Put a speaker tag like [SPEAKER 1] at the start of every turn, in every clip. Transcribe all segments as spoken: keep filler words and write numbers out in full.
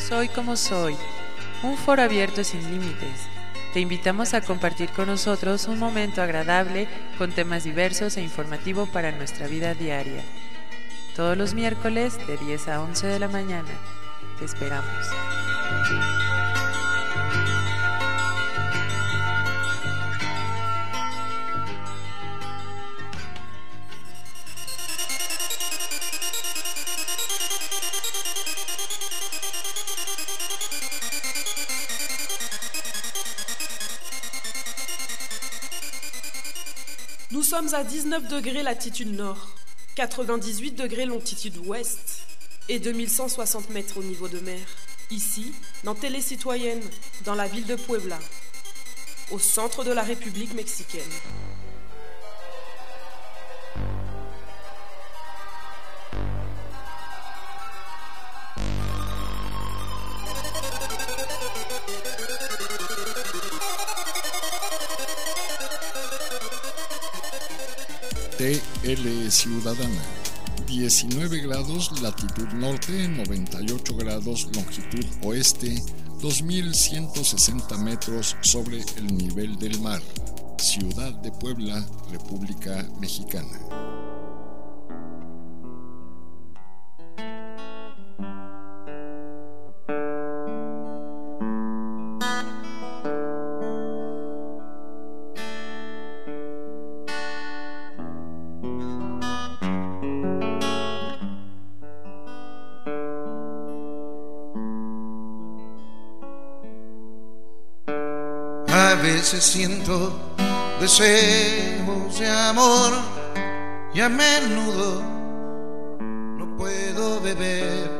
[SPEAKER 1] Soy como soy, un foro abierto sin límites. Te invitamos a compartir con nosotros un momento agradable con temas diversos e informativo para nuestra vida diaria. Todos los miércoles de diez a once de la mañana. Te esperamos.
[SPEAKER 2] Nous sommes à dix-neuf degrés latitude nord, quatre-vingt-dix-huit degrés longitude ouest et deux mille cent soixante mètres au niveau de mer. Ici, dans Télé Citoyenne, dans la ville de Puebla, au centre de la République mexicaine.
[SPEAKER 3] T L Ciudadana, diecinueve grados latitud norte, noventa y ocho grados longitud oeste, dos mil ciento sesenta metros sobre el nivel del mar. Ciudad de Puebla, República Mexicana.
[SPEAKER 4] A veces siento deseos de amor y a menudo no puedo beber.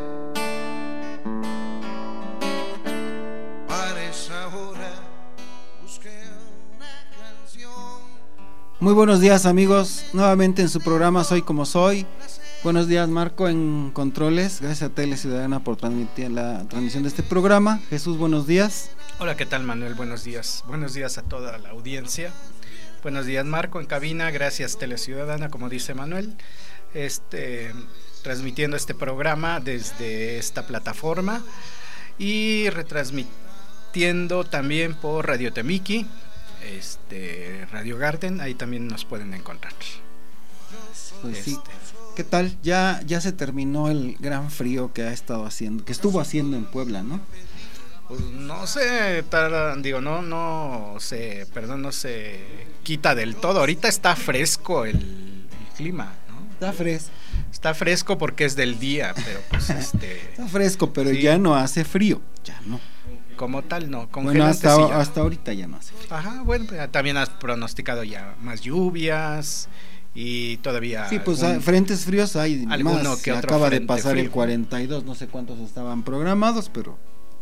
[SPEAKER 4] Para esa hora busqué una canción.
[SPEAKER 5] Muy buenos días, amigos, nuevamente en su programa Soy como soy. Buenos días, Marco, en controles. Gracias a Tele Ciudadana por transmitir la transmisión de este programa. Jesús, buenos días.
[SPEAKER 6] Hola, ¿qué tal, Manuel? Buenos días. Buenos días a toda la audiencia. Buenos días, Marco, en cabina. Gracias, Tele Ciudadana, como dice Manuel. Este, transmitiendo este programa desde esta plataforma y retransmitiendo también por Radio Temiki, este, Radio Garden. Ahí también nos pueden encontrar.
[SPEAKER 5] Pues
[SPEAKER 6] este.
[SPEAKER 5] sí. ¿Qué tal? Ya, ya se terminó el gran frío que ha estado haciendo, que estuvo haciendo en Puebla, ¿no?
[SPEAKER 6] Pues no se, tar, digo, no, no se, perdón, no se quita del todo. Ahorita está fresco el, el clima, ¿no?
[SPEAKER 5] Está fresco.
[SPEAKER 6] Está fresco porque es del día, pero pues este.
[SPEAKER 5] Está fresco, pero sí. Ya no hace frío, ya no.
[SPEAKER 6] Como tal, no.
[SPEAKER 5] Bueno, hasta, sí hasta ahorita ya no hace frío.
[SPEAKER 6] Ajá, bueno, también has pronosticado ya más lluvias y todavía.
[SPEAKER 5] Sí, pues algún, frentes fríos hay más.
[SPEAKER 6] Que otro
[SPEAKER 5] acaba de pasar
[SPEAKER 6] frío.
[SPEAKER 5] El cuarenta y dos, no sé cuántos estaban programados, pero.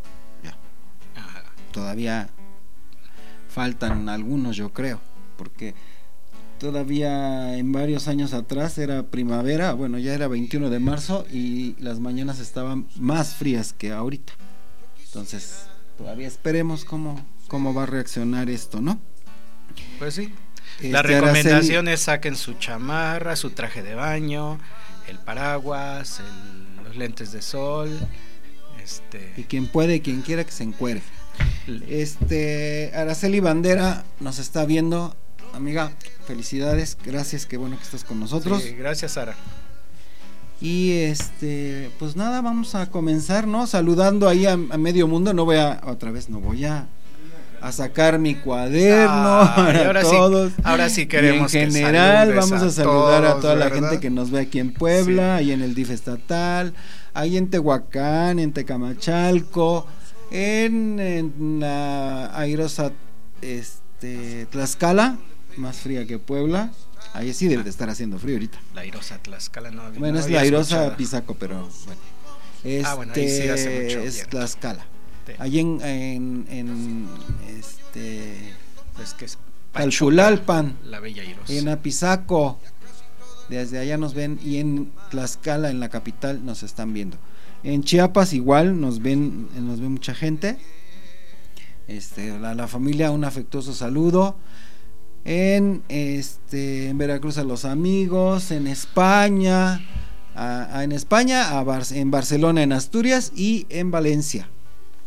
[SPEAKER 5] Todavía faltan algunos, yo creo, porque todavía en varios años atrás era primavera, bueno, ya era veintiuno de marzo y las mañanas estaban más frías que ahorita. Entonces, todavía esperemos cómo, cómo va a reaccionar esto, ¿no?
[SPEAKER 6] Pues sí.
[SPEAKER 5] Este,
[SPEAKER 6] La recomendación es saquen su chamarra, su traje de baño, el paraguas, el, los lentes de sol. Este...
[SPEAKER 5] Y quien puede, quien quiera que se encuere. Este, Araceli Bandera nos está viendo, amiga, felicidades, gracias, qué bueno que estás con nosotros.
[SPEAKER 6] Sí, gracias, Sara.
[SPEAKER 5] Y este, pues nada, vamos a comenzar, ¿no? Saludando ahí a, a medio mundo. No voy a, otra vez no voy a, a sacar mi cuaderno ah, para ahora todos.
[SPEAKER 6] Sí, ahora sí queremos
[SPEAKER 5] y en general
[SPEAKER 6] que
[SPEAKER 5] vamos a, a saludar
[SPEAKER 6] todos,
[SPEAKER 5] a toda
[SPEAKER 6] ¿verdad?
[SPEAKER 5] La gente que nos ve aquí en Puebla,
[SPEAKER 6] sí.
[SPEAKER 5] Ahí en el D I F estatal, ahí en Tehuacán, en Tecamachalco, en, en la airosa este, Tlaxcala, más fría que Puebla. Ahí sí debe de estar haciendo frío ahorita.
[SPEAKER 6] La airosa Tlaxcala no.
[SPEAKER 5] Bueno,
[SPEAKER 6] no
[SPEAKER 5] es la airosa
[SPEAKER 6] escuchado.
[SPEAKER 5] Pisaco, pero bueno. Este,
[SPEAKER 6] ah, bueno, ahí sí hace mucho
[SPEAKER 5] es
[SPEAKER 6] viento.
[SPEAKER 5] Tlaxcala.
[SPEAKER 6] Sí.
[SPEAKER 5] Allí en, en, en este
[SPEAKER 6] es que es
[SPEAKER 5] Calpulalpan,
[SPEAKER 6] la bella airosa.
[SPEAKER 5] En Apizaco. Desde allá nos ven, y en Tlaxcala, en la capital, nos están viendo. En Chiapas igual nos ven, nos ve mucha gente. Este, la, la familia, un afectuoso saludo. En este en Veracruz a los amigos, en España, a, a, en España, a Bar, en Barcelona, en Asturias y en Valencia.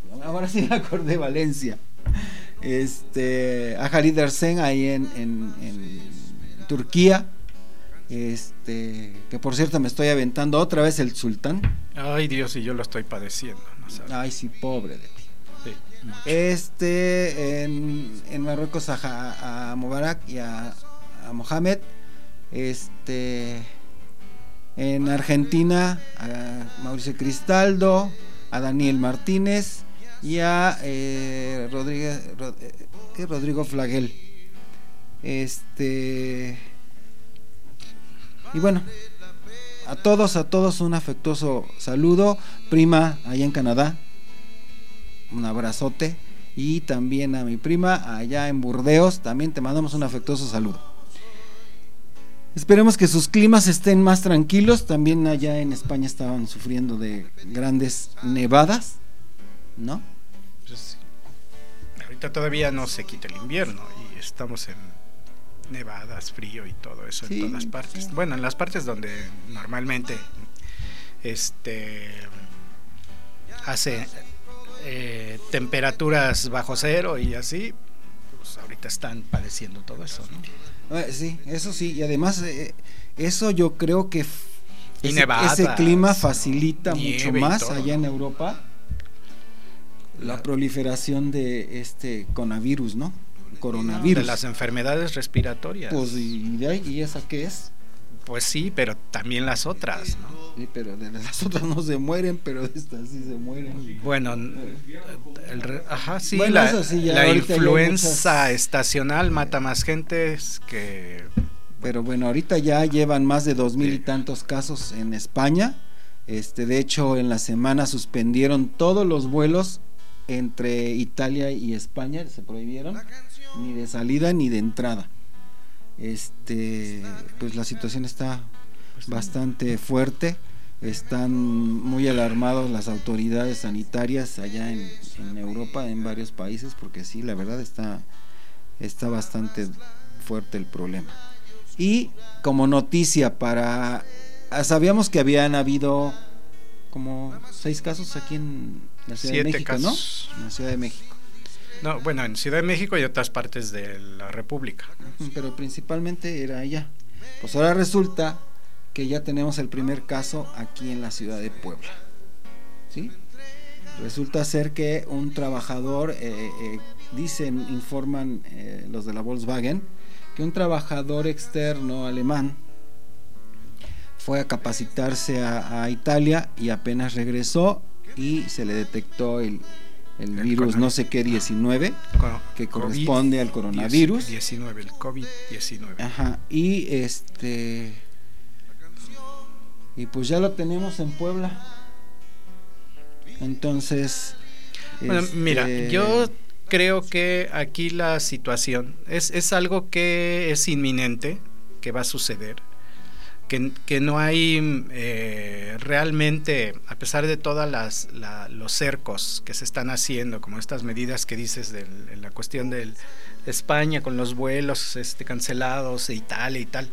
[SPEAKER 5] ahora sí me acordé, Valencia. Este, a Halit Ersen ahí en, en, en Turquía. Este, que por cierto me estoy aventando otra vez el sultán.
[SPEAKER 6] Ay, Dios, y yo lo estoy padeciendo, ¿no sabes?
[SPEAKER 5] Ay, sí, pobre de ti.
[SPEAKER 6] Sí, mucho.
[SPEAKER 5] Este, en, en Marruecos a, a Mubarak y a, a Mohamed. Este, en Argentina a Mauricio Cristaldo, a Daniel Martínez y a eh, Rodríguez, Rod, eh, Rodrigo Flagel. Este, y bueno, a todos, a todos un afectuoso saludo. Prima allá en Canadá, un abrazote. Y también a mi prima allá en Burdeos, también te mandamos un afectuoso saludo. Esperemos que sus climas estén más tranquilos. También allá en España estaban sufriendo de grandes nevadas, ¿no?
[SPEAKER 6] Pues sí. Ahorita todavía no se quita el invierno y estamos en nevadas, frío y todo eso, sí, en todas partes. Sí. Bueno, en las partes donde normalmente este hace eh, temperaturas bajo cero y así, pues ahorita están padeciendo todo eso, ¿no?
[SPEAKER 5] Eh, sí, eso sí, y además eh, eso yo creo que f-
[SPEAKER 6] y
[SPEAKER 5] ese,
[SPEAKER 6] nevadas,
[SPEAKER 5] ese clima facilita
[SPEAKER 6] ¿no?
[SPEAKER 5] mucho más todo, allá, ¿no?, en Europa la, la proliferación de este coronavirus, ¿no? Coronavirus.
[SPEAKER 6] De las enfermedades respiratorias.
[SPEAKER 5] Pues, ¿y, de ahí, ¿y esa qué es?
[SPEAKER 6] Pues sí, pero también las otras, ¿no?
[SPEAKER 5] Sí, pero de las otras no se mueren, pero de estas sí se mueren.
[SPEAKER 6] Bueno, el, ajá, sí,
[SPEAKER 5] bueno,
[SPEAKER 6] la,
[SPEAKER 5] sí, ya,
[SPEAKER 6] la influenza
[SPEAKER 5] muchas...
[SPEAKER 6] estacional mata más gente que...
[SPEAKER 5] Pero bueno, ahorita ya llevan más de dos mil sí. y tantos casos en España. Este, de hecho, en la semana suspendieron todos los vuelos entre Italia y España, se prohibieron, ni de salida ni de entrada. Este, pues la situación está bastante fuerte. Están muy alarmados las autoridades sanitarias allá en, en Europa, en varios países, porque sí, la verdad está está bastante fuerte el problema. Y como noticia para, sabíamos que habían habido como seis casos aquí en la Ciudad
[SPEAKER 6] Siete
[SPEAKER 5] de México,
[SPEAKER 6] casos.
[SPEAKER 5] ¿no? En la Ciudad de México.
[SPEAKER 6] No, bueno, en Ciudad de México y otras partes de la República.
[SPEAKER 5] Pero principalmente era allá. Pues ahora resulta que ya tenemos el primer caso aquí en la ciudad de Puebla. ¿Sí? Resulta ser que un trabajador, eh, eh, dicen, informan eh, los de la Volkswagen, que un trabajador externo alemán fue a capacitarse a, a Italia y apenas regresó y se le detectó el, el, el virus no sé qué diecinueve, que corresponde al coronavirus
[SPEAKER 6] diecinueve, el COVID diecinueve.
[SPEAKER 5] Ajá, y este y pues ya lo tenemos en Puebla. Entonces,
[SPEAKER 6] bueno,
[SPEAKER 5] este...
[SPEAKER 6] mira, yo creo que aquí la situación es, es algo que es inminente, que va a suceder. Que, que no hay eh, realmente, a pesar de todas las la, los cercos que se están haciendo, como estas medidas que dices de la cuestión de España con los vuelos este, cancelados de Italia y tal,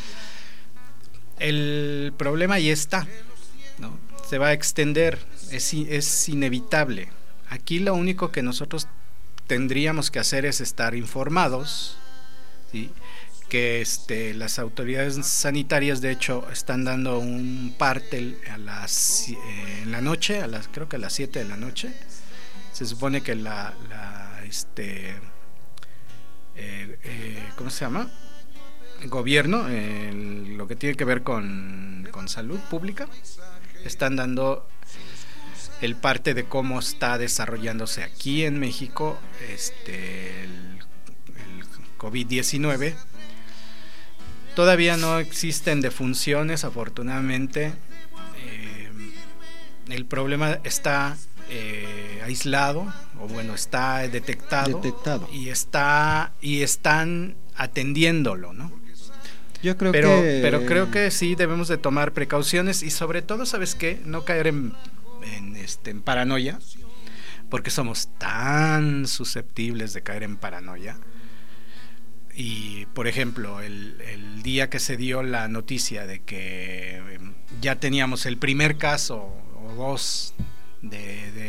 [SPEAKER 6] el problema ahí está, ¿no? Se va a extender, es, es inevitable. Aquí lo único que nosotros tendríamos que hacer es estar informados, ¿sí? Que este, las autoridades sanitarias de hecho están dando un parte a las eh, en la noche, a las creo que a las siete de la noche. Se supone que la, la este eh, eh, ¿cómo se llama? El gobierno, eh, lo que tiene que ver con, con salud pública, están dando el parte de cómo está desarrollándose aquí en México este el, el COVID diecinueve. Todavía no existen defunciones, afortunadamente. Eh, el problema está eh, aislado, o bueno, está detectado,
[SPEAKER 5] detectado.
[SPEAKER 6] y está y están atendiéndolo, ¿no?
[SPEAKER 5] Yo creo
[SPEAKER 6] pero,
[SPEAKER 5] que
[SPEAKER 6] pero creo que sí debemos de tomar precauciones y sobre todo, ¿sabes qué? No caer en, en, este, en paranoia, porque somos tan susceptibles de caer en paranoia. Y, por ejemplo, el, el día que se dio la noticia de que ya teníamos el primer caso o dos de, de,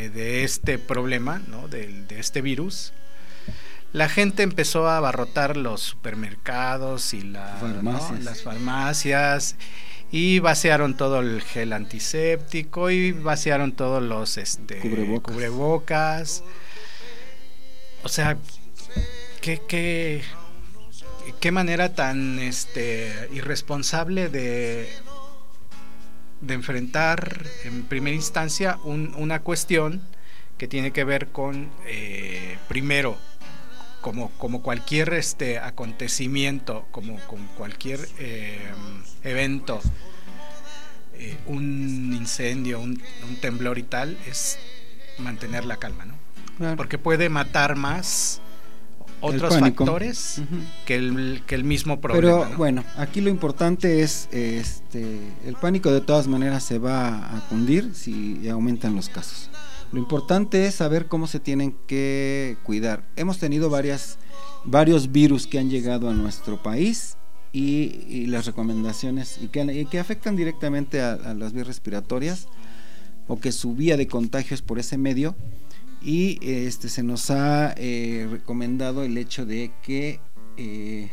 [SPEAKER 6] de, de este problema, ¿no? de, de este virus, la gente empezó a abarrotar los supermercados y la,
[SPEAKER 5] farmacias.
[SPEAKER 6] ¿no? las farmacias, y vaciaron todo el gel antiséptico y vaciaron todos los este,
[SPEAKER 5] cubrebocas.
[SPEAKER 6] cubrebocas. O sea, qué, qué, qué manera tan este, irresponsable de, de enfrentar en primera instancia un, una cuestión que tiene que ver con, eh, primero, como, como cualquier este acontecimiento, como, como cualquier eh, evento, eh, un incendio, un, un temblor y tal, es mantener la calma, ¿no?
[SPEAKER 5] Claro.
[SPEAKER 6] Porque puede matar más otros factores uh-huh. que, el, que el mismo problema.
[SPEAKER 5] Pero
[SPEAKER 6] ¿no?
[SPEAKER 5] bueno, aquí lo importante es, este, el pánico de todas maneras se va a cundir si aumentan los casos. Lo importante es saber cómo se tienen que cuidar. Hemos tenido varias, varios virus que han llegado a nuestro país y, y las recomendaciones y que, y que afectan directamente a, a las vías respiratorias, o que su vía de contagio es por ese medio, y este se nos ha eh, recomendado el hecho de que eh,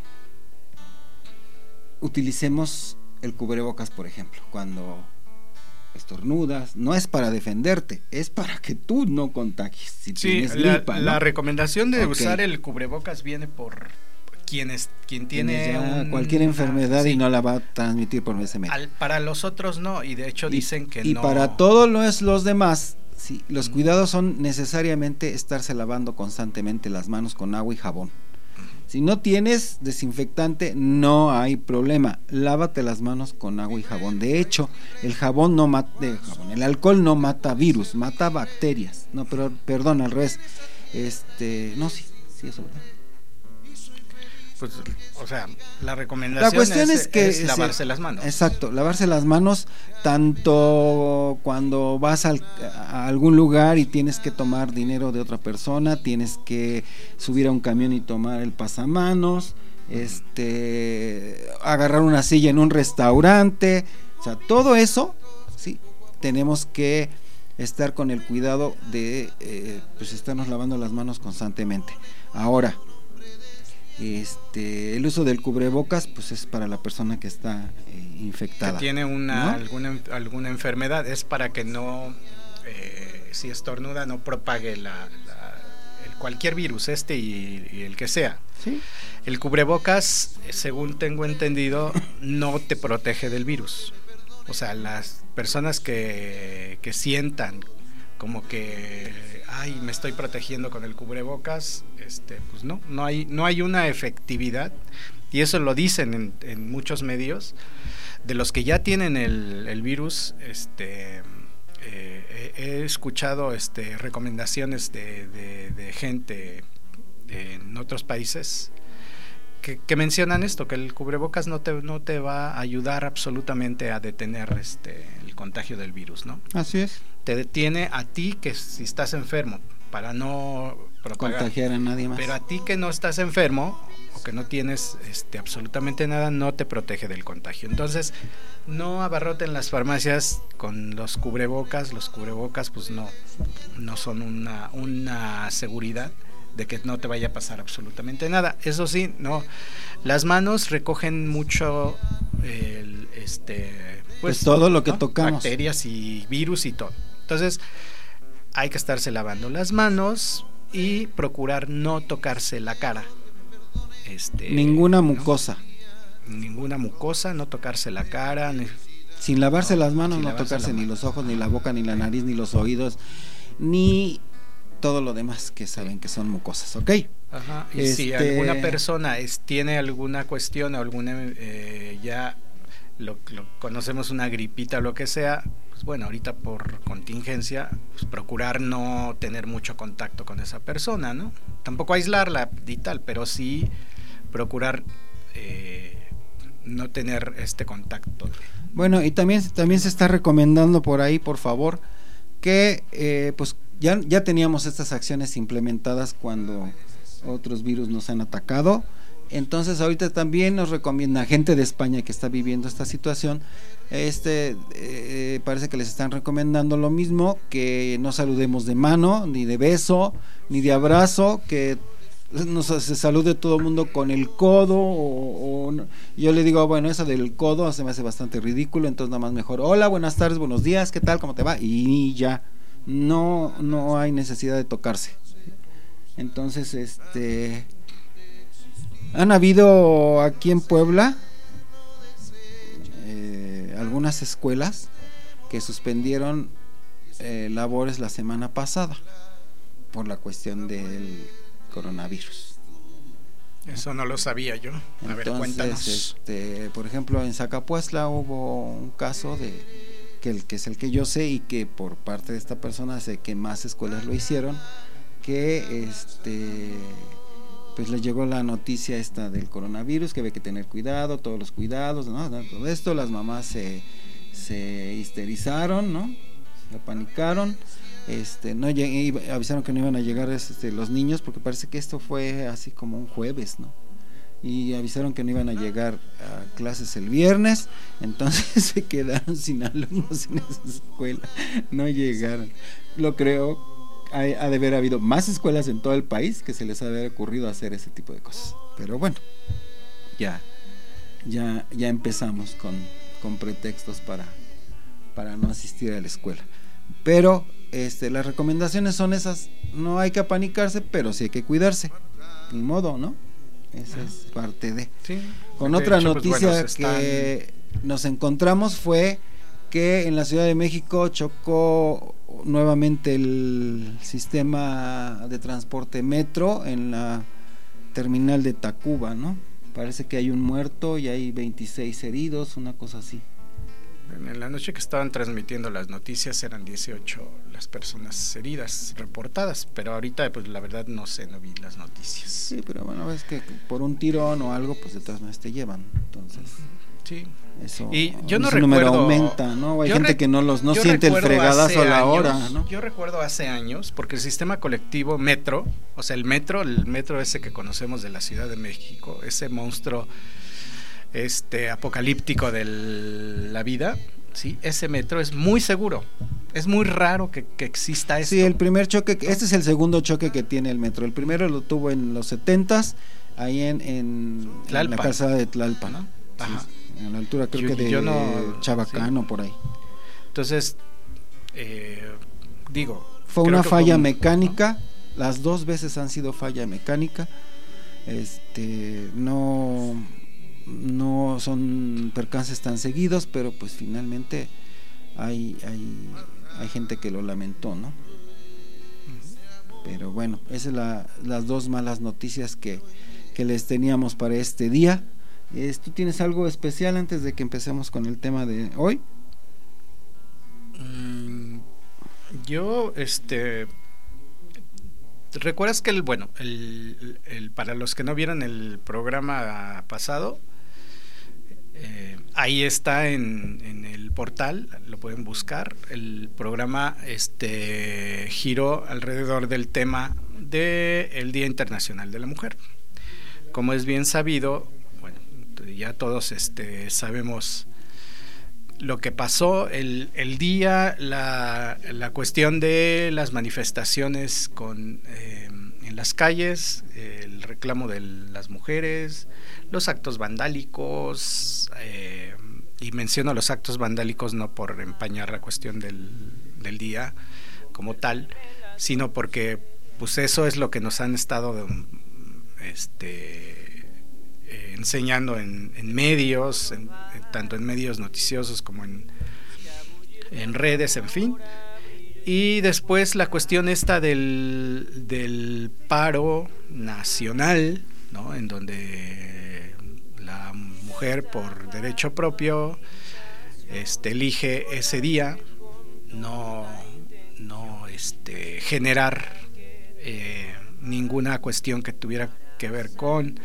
[SPEAKER 5] utilicemos el cubrebocas, por ejemplo, cuando estornudas. No es para defenderte, es para que tú no contagies. Si
[SPEAKER 6] sí,
[SPEAKER 5] tienes
[SPEAKER 6] la,
[SPEAKER 5] gripa, ¿no?
[SPEAKER 6] la recomendación de
[SPEAKER 5] okay.
[SPEAKER 6] usar el cubrebocas viene por quienes quien tiene
[SPEAKER 5] ya
[SPEAKER 6] un,
[SPEAKER 5] cualquier enfermedad
[SPEAKER 6] sí.
[SPEAKER 5] y no la va a transmitir por ese medio.
[SPEAKER 6] Al, para los otros no, y de hecho dicen
[SPEAKER 5] y,
[SPEAKER 6] que
[SPEAKER 5] y
[SPEAKER 6] no.
[SPEAKER 5] Y para todos los, los demás, sí, los mm. cuidados son necesariamente estarse lavando constantemente las manos con agua y jabón. Si no tienes desinfectante, no hay problema. Lávate las manos con agua y jabón. De hecho, el jabón no mata, el, jabón, el alcohol no mata virus, mata bacterias. No, pero perdón, al revés. Este, no, sí, sí, eso, ¿verdad?
[SPEAKER 6] Pues, o sea, la recomendación
[SPEAKER 5] la cuestión es,
[SPEAKER 6] es,
[SPEAKER 5] que
[SPEAKER 6] es lavarse
[SPEAKER 5] se,
[SPEAKER 6] las manos.
[SPEAKER 5] Exacto, lavarse las manos tanto cuando vas al, a algún lugar y tienes que tomar dinero de otra persona, tienes que subir a un camión y tomar el pasamanos, este, agarrar una silla en un restaurante, o sea, todo eso, sí, tenemos que estar con el cuidado de eh, pues estarnos lavando las manos constantemente. Ahora, Este, el uso del cubrebocas pues es para la persona que está eh, infectada,
[SPEAKER 6] que tiene una
[SPEAKER 5] ¿no?
[SPEAKER 6] alguna alguna enfermedad, es para que no eh, si estornuda no propague la, la el, cualquier virus, este y, y el que sea.
[SPEAKER 5] ¿Sí?
[SPEAKER 6] El cubrebocas, según tengo entendido, no te protege del virus. O sea, las personas que, que sientan como que ay, me estoy protegiendo con el cubrebocas, este, pues no, no hay, no hay una efectividad, y eso lo dicen en, en muchos medios, de los que ya tienen el, el virus, este, eh, he escuchado este, recomendaciones de, de, de gente en otros países que, que mencionan esto, que el cubrebocas no te, no te va a ayudar absolutamente a detener este, el contagio del virus, ¿no?
[SPEAKER 5] Así es.
[SPEAKER 6] Te detiene a ti que si estás enfermo para no propagar,
[SPEAKER 5] contagiar a nadie más.
[SPEAKER 6] pero a ti que no estás enfermo o que no tienes este, absolutamente nada, no te protege del contagio. Entonces no abarroten las farmacias con los cubrebocas. Los cubrebocas pues no, no son una, una seguridad de que no te vaya a pasar absolutamente nada. Eso sí, no, las manos recogen mucho el, este pues,
[SPEAKER 5] pues todo lo que
[SPEAKER 6] ¿no?
[SPEAKER 5] tocamos,
[SPEAKER 6] bacterias y virus y todo. Entonces hay que estarse lavando las manos y procurar no tocarse la cara. Este,
[SPEAKER 5] ninguna mucosa.
[SPEAKER 6] ¿no? Ninguna mucosa, no tocarse la cara. Ni,
[SPEAKER 5] sin lavarse
[SPEAKER 6] no,
[SPEAKER 5] las manos, no
[SPEAKER 6] lavarse
[SPEAKER 5] tocarse
[SPEAKER 6] la
[SPEAKER 5] ni los ojos, ni la boca, ni la nariz, ni los oídos, ni todo lo demás que saben que son mucosas, ¿ok?
[SPEAKER 6] Ajá. Y
[SPEAKER 5] este...
[SPEAKER 6] si alguna persona es, tiene alguna cuestión o alguna eh, ya lo, lo conocemos una gripita o lo que sea, pues bueno, ahorita por contingencia, pues procurar no tener mucho contacto con esa persona, ¿no? Tampoco aislarla y tal, pero sí procurar eh, no tener este contacto.
[SPEAKER 5] Bueno, y también, también se está recomendando por ahí, por favor, que eh, pues ya, ya teníamos estas acciones implementadas cuando otros virus nos han atacado, Entonces ahorita también nos recomienda gente de España que está viviendo esta situación, este eh, parece que les están recomendando lo mismo, que no saludemos de mano, ni de beso, ni de abrazo, que nos se salude todo el mundo con el codo o, o no. Yo le digo, bueno, eso del codo se me hace bastante ridículo, entonces nada más mejor, hola, buenas tardes, buenos días, ¿qué tal? ¿Cómo te va? Y ya, no, no hay necesidad de tocarse. Entonces, este han habido aquí en Puebla eh, algunas escuelas que suspendieron eh, labores la semana pasada por la cuestión del coronavirus.
[SPEAKER 6] Eso no lo sabía yo. A
[SPEAKER 5] Entonces,
[SPEAKER 6] ver, cuéntanos.
[SPEAKER 5] Este, por ejemplo, en Zacapuestla hubo un caso de que, el, que es el que yo sé y que por parte de esta persona sé que más escuelas lo hicieron, que este pues les llegó la noticia esta del coronavirus, que había que tener cuidado, todos los cuidados, ¿no? Todo esto, las mamás se, se histerizaron, ¿no? Se apanicaron, este, no llegué, avisaron que no iban a llegar este, los niños, porque parece que esto fue así como un jueves, ¿no? Y avisaron que no iban a llegar a clases el viernes, entonces se quedaron sin alumnos en esa escuela, no llegaron. Lo creo. Ha de haber habido más escuelas en todo el país que se les ha de haber ocurrido hacer ese tipo de cosas, pero bueno, ya ya ya empezamos con, con pretextos para para no asistir a la escuela, pero este las recomendaciones son esas, no hay que apanicarse, pero sí hay que cuidarse, ni modo, ¿no? Esa es parte de. Sí, con de otra hecho, noticia pues, bueno, que están... nos encontramos fue que en la Ciudad de México chocó nuevamente el sistema de transporte metro en la terminal de Tacuba, ¿no? Parece que hay un muerto y hay veintiséis heridos, una cosa así.
[SPEAKER 6] En la noche que estaban transmitiendo las noticias eran dieciocho las personas heridas reportadas, pero ahorita pues la verdad no sé, no vi las noticias.
[SPEAKER 5] Sí, pero bueno, ves que por un tirón o algo pues de todas maneras te llevan, entonces...
[SPEAKER 6] Sí.
[SPEAKER 5] Eso,
[SPEAKER 6] y yo no
[SPEAKER 5] ese
[SPEAKER 6] recuerdo,
[SPEAKER 5] número aumenta, ¿no? Hay gente
[SPEAKER 6] re,
[SPEAKER 5] que no los no siente el fregadazo a la
[SPEAKER 6] años,
[SPEAKER 5] hora, ¿no?
[SPEAKER 6] Yo recuerdo hace años, porque el sistema colectivo metro, o sea, el metro, el metro ese que conocemos de la Ciudad de México, ese monstruo este apocalíptico de la vida, sí, ese metro es muy seguro. Es muy raro que, que exista esto.
[SPEAKER 5] Sí, el primer choque, este es el segundo choque que tiene el metro. El primero lo tuvo en los setentas, ahí en, en, en la calzada de Tlalpan, ¿no? Ajá. Sí, a la altura creo yo, que de yo no, Chabacano, sí. Por ahí.
[SPEAKER 6] Entonces, eh, digo...
[SPEAKER 5] Fue una falla fue un, mecánica, ¿no? Las dos veces han sido falla mecánica. Este, no, no son percances tan seguidos, pero pues finalmente hay, hay, hay gente que lo lamentó, ¿no? Pero bueno, esas son la, las dos malas noticias que, que les teníamos para este día. ¿Tú tienes algo especial antes de que empecemos con el tema de hoy?
[SPEAKER 6] Mm, yo, este, ¿recuerdas que el, bueno, el, el, para los que no vieron el programa pasado, eh, ahí está en, en el portal, lo pueden buscar, el programa este giró alrededor del tema del Día Internacional de la Mujer. Como es bien sabido, ya todos este, sabemos lo que pasó el, el día, la, la cuestión de las manifestaciones con, eh, en las calles, el reclamo de las mujeres, los actos vandálicos, eh, y menciono los actos vandálicos no por empañar la cuestión del, del día como tal, sino porque pues eso es lo que nos han estado este Eh, enseñando en, en medios, en, en, tanto en medios noticiosos como en, en redes, en fin. Y después la cuestión esta del, del paro nacional, ¿no? En donde la mujer por derecho propio este, elige ese día no, no este, generar eh, ninguna cuestión que tuviera que ver con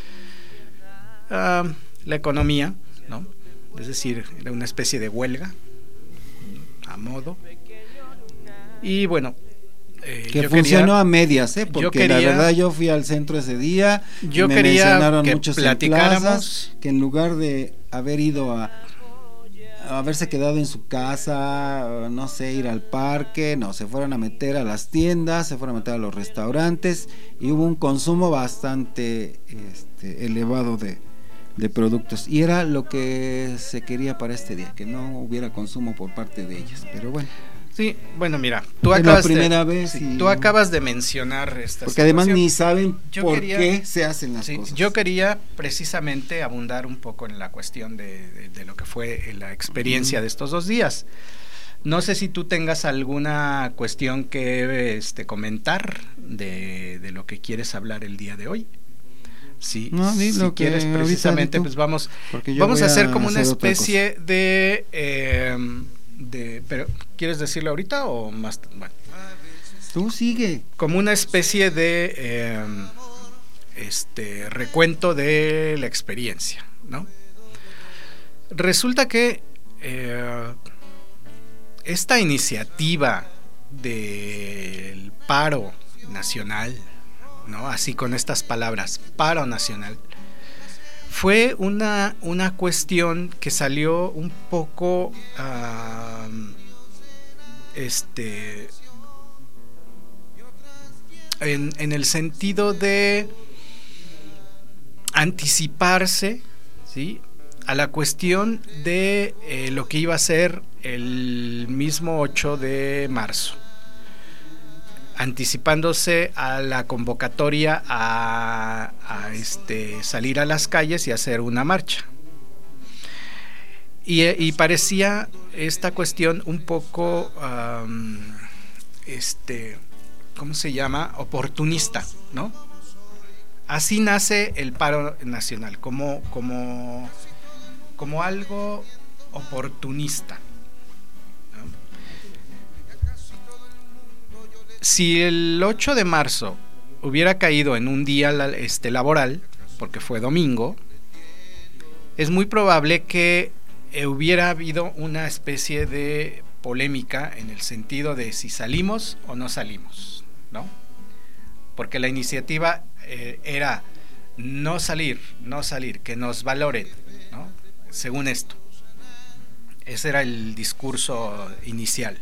[SPEAKER 6] Uh, la economía, ¿no? Es decir, era una especie de huelga a modo. Y bueno, eh,
[SPEAKER 5] que
[SPEAKER 6] yo
[SPEAKER 5] funcionó
[SPEAKER 6] quería,
[SPEAKER 5] a medias, ¿eh? Porque
[SPEAKER 6] quería,
[SPEAKER 5] la verdad yo fui al centro ese día,
[SPEAKER 6] yo
[SPEAKER 5] y me
[SPEAKER 6] quería
[SPEAKER 5] mencionaron
[SPEAKER 6] que
[SPEAKER 5] muchos
[SPEAKER 6] platicáramos,
[SPEAKER 5] en plazas, que en lugar de haber ido a, a haberse quedado en su casa, no sé, ir al parque, no, se fueron a meter a las tiendas, se fueron a meter a los restaurantes, y hubo un consumo bastante este, elevado de de productos, y era lo que se quería para este día, que no hubiera consumo por parte de ellas, pero bueno.
[SPEAKER 6] Sí, bueno, mira, tú
[SPEAKER 5] es
[SPEAKER 6] acabas
[SPEAKER 5] la primera
[SPEAKER 6] de,
[SPEAKER 5] vez
[SPEAKER 6] sí,
[SPEAKER 5] y...
[SPEAKER 6] tú acabas de mencionar esta
[SPEAKER 5] porque además
[SPEAKER 6] situación.
[SPEAKER 5] ni saben
[SPEAKER 6] yo
[SPEAKER 5] por
[SPEAKER 6] quería,
[SPEAKER 5] qué se hacen las
[SPEAKER 6] sí,
[SPEAKER 5] cosas.
[SPEAKER 6] Yo quería precisamente abundar un poco en la cuestión de, de, de lo que fue la experiencia uh-huh. de estos dos días. No sé si tú tengas alguna cuestión que este, comentar de, de lo que quieres hablar el día de hoy. Sí,
[SPEAKER 5] no,
[SPEAKER 6] si
[SPEAKER 5] lo
[SPEAKER 6] quieres
[SPEAKER 5] que
[SPEAKER 6] precisamente, pues vamos, vamos a hacer como una especie de, eh, de, pero ¿quieres decirlo ahorita o más? Bueno,
[SPEAKER 5] tú sigue.
[SPEAKER 6] Como una especie de, eh, este, recuento de la experiencia, ¿no? Resulta que eh, esta iniciativa del paro nacional, ¿no? Así con estas palabras, paro nacional, fue una, una cuestión que salió un poco uh, este en, en el sentido de anticiparse, ¿sí?, a la cuestión de eh, lo que iba a ser el mismo ocho de marzo, anticipándose a la convocatoria a, a este, salir a las calles y hacer una marcha. Y, y parecía esta cuestión un poco, um, este, ¿cómo se llama? Oportunista, ¿no? Así nace el paro nacional, como, como, como algo oportunista. Si el ocho de marzo hubiera caído en un día este, laboral, porque fue domingo, es muy probable que eh, hubiera habido una especie de polémica en el sentido de si salimos o no salimos, ¿no? Porque la iniciativa eh, era no salir, no salir, que nos valoren, ¿no? Según esto. Ese era el discurso inicial.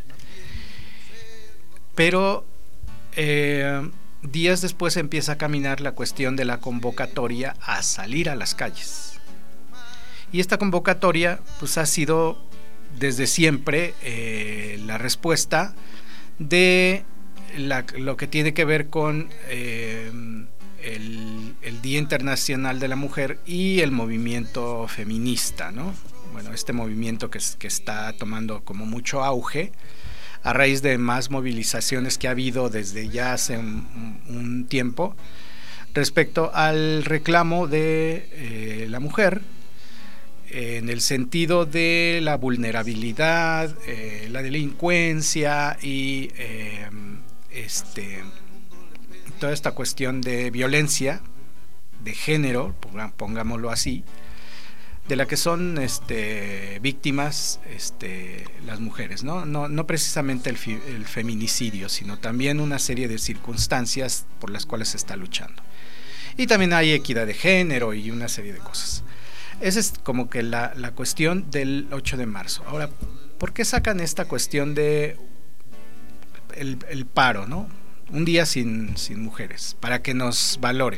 [SPEAKER 6] Pero eh, días después empieza a caminar la cuestión de la convocatoria a salir a las calles. Y esta convocatoria pues ha sido desde siempre eh, la respuesta de la, lo que tiene que ver con eh, el, el Día Internacional de la Mujer y el movimiento feminista, ¿no? Bueno, este movimiento que, que está tomando como mucho auge a raíz de más movilizaciones que ha habido desde ya hace un, un tiempo respecto al reclamo de eh, la mujer eh, en el sentido de la vulnerabilidad, eh, la delincuencia y eh, este, toda esta cuestión de violencia de género, pongámoslo así, de la que son este, víctimas este, las mujeres, ¿no? No, no precisamente el, fi, el feminicidio, sino también una serie de circunstancias por las cuales se está luchando. Y también hay equidad de género y una serie de cosas. Esa es como que la, la cuestión del ocho de marzo. Ahora, ¿por qué sacan esta cuestión de el, el paro, ¿no? Un día sin, sin mujeres, para que nos valoren?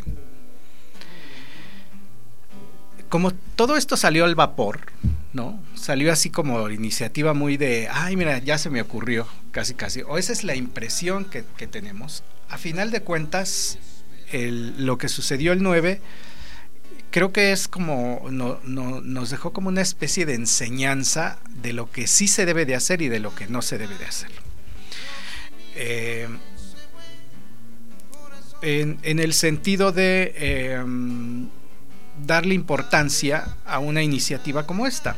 [SPEAKER 6] Como todo esto salió al vapor, ¿no? Salió así como iniciativa muy de, ay, mira, ya se me ocurrió, casi casi, o esa es la impresión que, que tenemos. A final de cuentas, el, lo que sucedió el nueve, creo que es como, no, no, nos dejó como una especie de enseñanza de lo que sí se debe de hacer y de lo que no se debe de hacer. Eh, en, en el sentido de eh, darle importancia a una iniciativa como esta.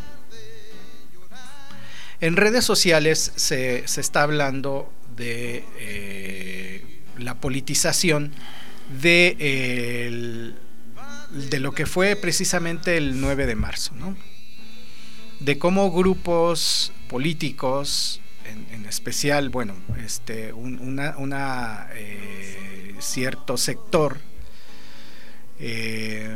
[SPEAKER 6] En redes sociales se, se está hablando de eh, la politización de, eh, el, de lo que fue precisamente el nueve de marzo, ¿no? De cómo grupos políticos en, en especial, bueno, este, un una, una eh, cierto sector, eh,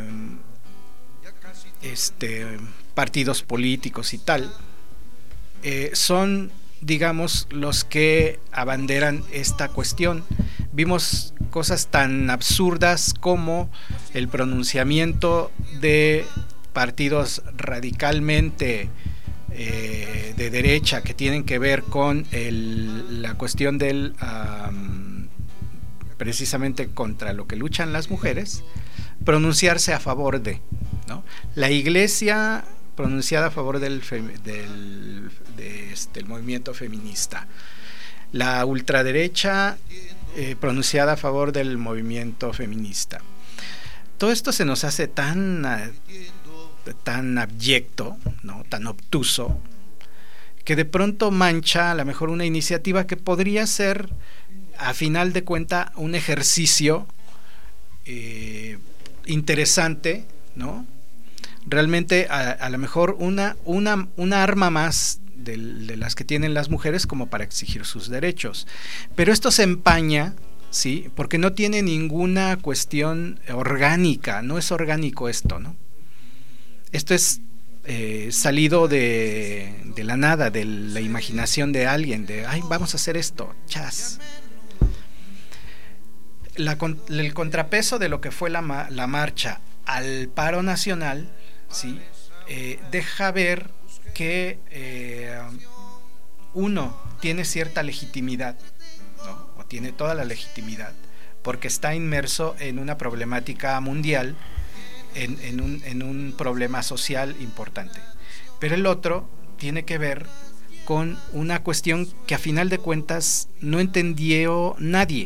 [SPEAKER 6] este, partidos políticos y tal, eh, son, digamos, los que abanderan esta cuestión. Vimos cosas tan absurdas como el pronunciamiento de partidos radicalmente eh, de derecha que tienen que ver con el, la cuestión del um, precisamente contra lo que luchan las mujeres, pronunciarse a favor de, ¿no? La Iglesia pronunciada a favor del, del, de este, el movimiento feminista, la ultraderecha eh, pronunciada a favor del movimiento feminista. Todo esto se nos hace tan tan abyecto, ¿no? Tan obtuso, que de pronto mancha a lo mejor una iniciativa que podría ser, a final de cuentas, un ejercicio eh, interesante, ¿no? Realmente a, a lo mejor una, una, una arma más de, de las que tienen las mujeres como para exigir sus derechos. Pero esto se empaña, ¿sí? Porque no tiene ninguna cuestión orgánica, no es orgánico esto, ¿no? Esto es eh, salido de, de la nada, de la imaginación de alguien, de, ay, vamos a hacer esto, chas. La, el contrapeso de lo que fue la, la marcha al paro nacional, ¿sí? eh, deja ver que eh, uno tiene cierta legitimidad, ¿no? O tiene toda la legitimidad, porque está inmerso en una problemática mundial, en, en, un, en un problema social importante. Pero el otro tiene que ver con una cuestión que a final de cuentas no entendió nadie.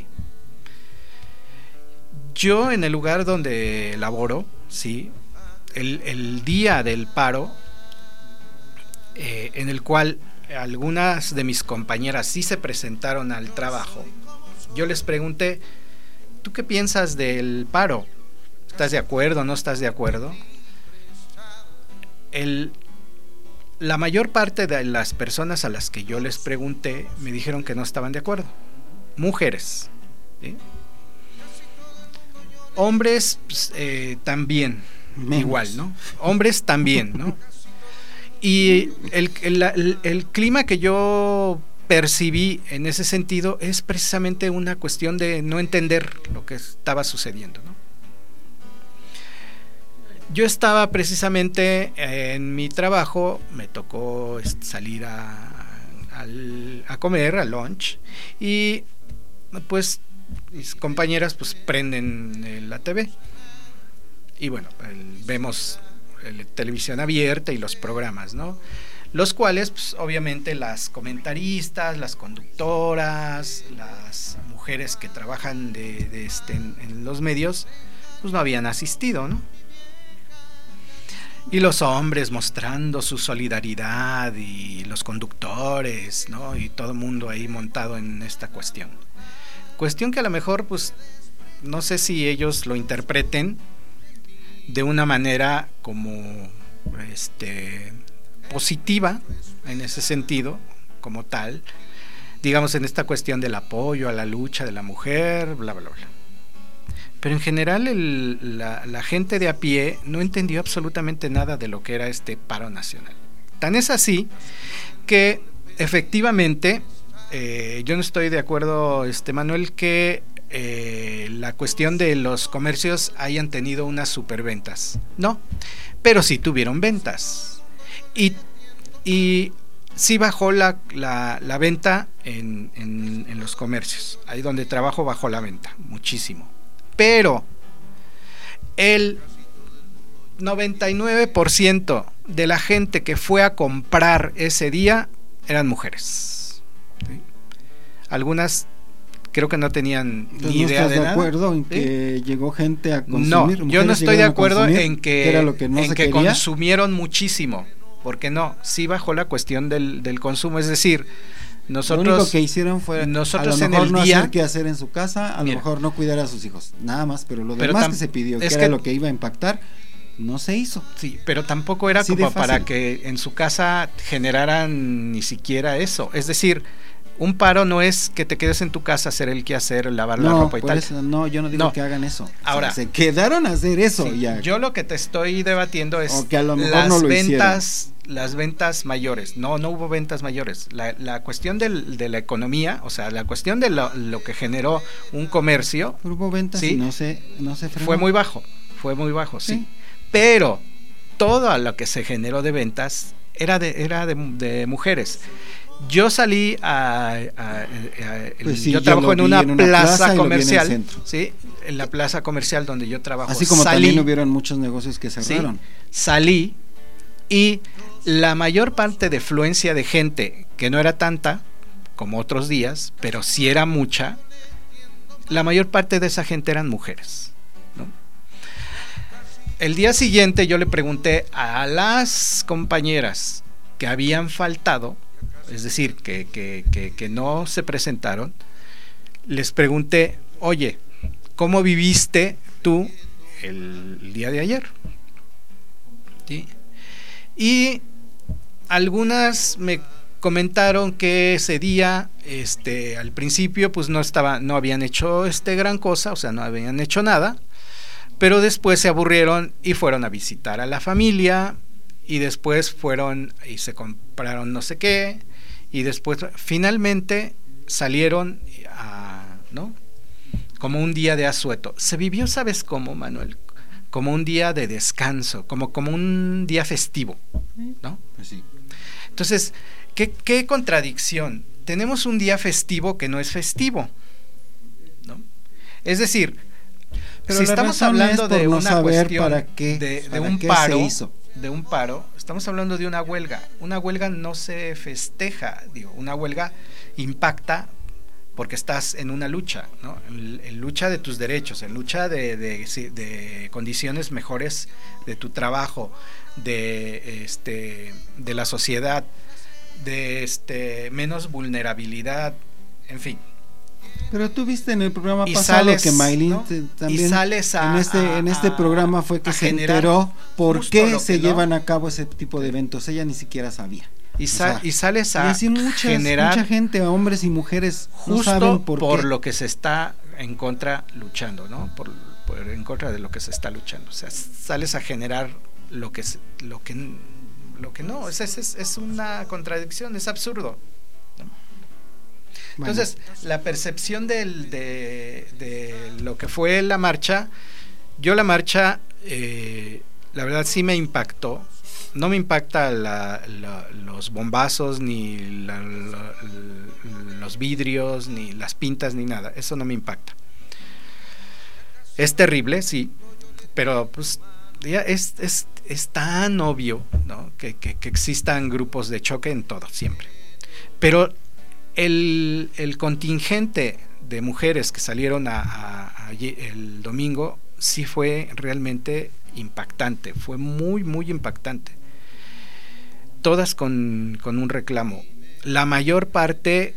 [SPEAKER 6] Yo, en el lugar donde laboro, sí, el, el día del paro, eh, en el cual algunas de mis compañeras sí se presentaron al trabajo, yo les pregunté, ¿tú qué piensas del paro? ¿Estás de acuerdo? ¿No estás de acuerdo? El, la mayor parte de las personas a las que yo les pregunté me dijeron que no estaban de acuerdo. Mujeres, ¿sí? Hombres pues, eh, también, menos. Igual, ¿no? Hombres también, ¿no? Y el, el, el, el clima que yo percibí en ese sentido es precisamente una cuestión de no entender lo que estaba sucediendo, ¿no? Yo estaba precisamente en mi trabajo, me tocó salir a, a, a comer, al lunch, y pues mis compañeras pues prenden la T V y bueno, el, vemos el, televisión abierta y los programas, ¿no? Los cuales pues obviamente las comentaristas, las conductoras, las mujeres que trabajan de, de este, en, en los medios pues no habían asistido, ¿no? Y los hombres mostrando su solidaridad y los conductores, ¿no? Y todo el mundo ahí montado en esta cuestión. Cuestión que a lo mejor, pues, no sé si ellos lo interpreten de una manera como, este, positiva, en ese sentido, como tal, digamos en esta cuestión del apoyo a la lucha de la mujer, bla, bla, bla. Pero en general el, la, la gente de a pie no entendió absolutamente nada de lo que era este paro nacional. Tan es así que efectivamente eh, yo no estoy de acuerdo, este Manuel, que eh, la cuestión de los comercios hayan tenido unas superventas. No, pero sí tuvieron ventas. Y, y sí bajó la, la, la venta en, en, en los comercios. Ahí donde trabajo bajó la venta, muchísimo. Pero el noventa y nueve por ciento de la gente que fue a comprar ese día eran mujeres, ¿sí? Algunas creo que no tenían
[SPEAKER 5] Entonces,
[SPEAKER 6] ni
[SPEAKER 5] ¿no
[SPEAKER 6] idea
[SPEAKER 5] estás
[SPEAKER 6] de
[SPEAKER 5] de
[SPEAKER 6] nada?
[SPEAKER 5] acuerdo en que
[SPEAKER 6] ¿Sí?
[SPEAKER 5] llegó gente a consumir?
[SPEAKER 6] No, yo no estoy de acuerdo en que,
[SPEAKER 5] que, era lo que, no
[SPEAKER 6] en
[SPEAKER 5] se
[SPEAKER 6] que
[SPEAKER 5] quería.
[SPEAKER 6] consumieron muchísimo, porque no, sí bajó la cuestión del, del consumo, es decir, nosotros,
[SPEAKER 5] lo único que hicieron fue
[SPEAKER 6] nosotros
[SPEAKER 5] a lo
[SPEAKER 6] en
[SPEAKER 5] mejor
[SPEAKER 6] el
[SPEAKER 5] no
[SPEAKER 6] día,
[SPEAKER 5] hacer qué hacer en su casa, a
[SPEAKER 6] mira,
[SPEAKER 5] lo mejor no cuidar a sus hijos, nada más, pero lo
[SPEAKER 6] pero
[SPEAKER 5] demás
[SPEAKER 6] tam,
[SPEAKER 5] que se pidió, que
[SPEAKER 6] es
[SPEAKER 5] era
[SPEAKER 6] que,
[SPEAKER 5] lo que iba a impactar, no se hizo.
[SPEAKER 6] Sí, pero tampoco era
[SPEAKER 5] Así de
[SPEAKER 6] como
[SPEAKER 5] fácil.
[SPEAKER 6] para que en su casa generaran ni siquiera eso. Es decir, un paro no es que te quedes en tu casa a hacer el quehacer, lavar la
[SPEAKER 5] No,
[SPEAKER 6] ropa y
[SPEAKER 5] por
[SPEAKER 6] tal.
[SPEAKER 5] eso, no, yo no digo
[SPEAKER 6] No.
[SPEAKER 5] que hagan eso. O sea,
[SPEAKER 6] Ahora,
[SPEAKER 5] se quedaron a hacer eso
[SPEAKER 6] Sí,
[SPEAKER 5] ya.
[SPEAKER 6] yo lo que te estoy debatiendo es
[SPEAKER 5] O que a lo mejor
[SPEAKER 6] las
[SPEAKER 5] no lo
[SPEAKER 6] ventas, las ventas mayores. No, no hubo ventas mayores. La, la cuestión del, de la economía, o sea, la cuestión de lo, lo que generó un comercio
[SPEAKER 5] Hubo ventas
[SPEAKER 6] Sí.
[SPEAKER 5] y no se, no se frenó.
[SPEAKER 6] fue muy bajo, fue muy bajo, sí.
[SPEAKER 5] Sí.
[SPEAKER 6] Pero todo lo que se generó de ventas era de, era de, de mujeres. Yo salí a, a- a- a-
[SPEAKER 5] Pues sí,
[SPEAKER 6] yo
[SPEAKER 5] yo
[SPEAKER 6] trabajo
[SPEAKER 5] lo
[SPEAKER 6] en
[SPEAKER 5] vi
[SPEAKER 6] una,
[SPEAKER 5] en una
[SPEAKER 6] plaza,
[SPEAKER 5] plaza y lo vi en el
[SPEAKER 6] comercial,
[SPEAKER 5] centro.
[SPEAKER 6] sí, en la plaza comercial donde yo trabajo.
[SPEAKER 5] Así como
[SPEAKER 6] salí,
[SPEAKER 5] también hubieron muchos negocios que
[SPEAKER 6] sí,
[SPEAKER 5] cerraron.
[SPEAKER 6] salí y la mayor parte de fluencia de gente, que no era tanta como otros días, pero sí era mucha, la mayor parte de esa gente eran mujeres, ¿no? El día siguiente yo le pregunté a las compañeras que habían faltado, es decir, que, que, que, que no se presentaron, les pregunté, oye, ¿cómo viviste tú el, el día de ayer? ¿Sí? Y algunas me comentaron que ese día, este, al principio, pues no estaba, no habían hecho este gran cosa, o sea, no habían hecho nada, pero después se aburrieron y fueron a visitar a la familia, y después fueron y se compraron no sé qué, y después finalmente salieron a, ¿no? Como un día de asueto. Se vivió, ¿sabes cómo, Manuel? Como un día de descanso, como, como un día festivo, ¿no?
[SPEAKER 5] Pues sí.
[SPEAKER 6] Entonces, ¿qué, qué contradicción? Tenemos un día festivo que no es festivo, ¿no? Es decir,
[SPEAKER 5] Pero
[SPEAKER 6] si
[SPEAKER 5] la
[SPEAKER 6] estamos
[SPEAKER 5] razón
[SPEAKER 6] hablando
[SPEAKER 5] es por
[SPEAKER 6] de
[SPEAKER 5] no
[SPEAKER 6] una
[SPEAKER 5] saber
[SPEAKER 6] cuestión
[SPEAKER 5] para qué,
[SPEAKER 6] de, de
[SPEAKER 5] para
[SPEAKER 6] un
[SPEAKER 5] qué
[SPEAKER 6] paro,
[SPEAKER 5] se hizo.
[SPEAKER 6] de un paro, estamos hablando de una huelga. Una huelga no se festeja, digo, una huelga impacta porque estás en una lucha, ¿no? En, en lucha de tus derechos, en lucha de, de, de condiciones mejores de tu trabajo, de este, de la sociedad, de este menos vulnerabilidad, en fin.
[SPEAKER 5] Pero tú viste en el programa
[SPEAKER 6] Y
[SPEAKER 5] pasado
[SPEAKER 6] sales,
[SPEAKER 5] que Maylin
[SPEAKER 6] ¿no?
[SPEAKER 5] te-
[SPEAKER 6] Y
[SPEAKER 5] también
[SPEAKER 6] sales a-
[SPEAKER 5] en este
[SPEAKER 6] a-
[SPEAKER 5] en este
[SPEAKER 6] a-
[SPEAKER 5] programa fue que
[SPEAKER 6] a
[SPEAKER 5] se
[SPEAKER 6] generar
[SPEAKER 5] enteró por
[SPEAKER 6] justo
[SPEAKER 5] qué
[SPEAKER 6] lo
[SPEAKER 5] se
[SPEAKER 6] que no.
[SPEAKER 5] llevan a cabo ese tipo de eventos. Ella ni siquiera sabía.
[SPEAKER 6] Y,
[SPEAKER 5] O
[SPEAKER 6] sa-
[SPEAKER 5] sea,
[SPEAKER 6] y sales
[SPEAKER 5] Y
[SPEAKER 6] a
[SPEAKER 5] así muchas,
[SPEAKER 6] generar
[SPEAKER 5] mucha gente, hombres y mujeres, no
[SPEAKER 6] justo
[SPEAKER 5] saben por,
[SPEAKER 6] por,
[SPEAKER 5] qué.
[SPEAKER 6] lo que se está en contra luchando, ¿no? Por, por en contra de lo que se está luchando. O sea, sales a generar lo que se- lo que lo que no, es, es, es una contradicción, es absurdo. ¿no?
[SPEAKER 5] Bueno,
[SPEAKER 6] Entonces, la percepción del, de, de lo que fue la marcha, yo la marcha, eh, la verdad sí me impactó. No me impacta la, la, los bombazos, ni la, la, los vidrios, ni las pintas, ni nada. Eso no me impacta. Es terrible, sí, pero pues ya es, es, es tan obvio, ¿no? que, que, que existan grupos de choque en todo, siempre. Pero el, el contingente de mujeres que salieron a, a, a el domingo sí fue realmente impactante, fue muy, muy impactante. Todas con, con un reclamo. La mayor parte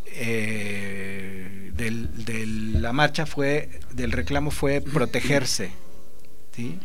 [SPEAKER 6] eh, del, de la marcha fue, del reclamo fue protegerse, ¿sí?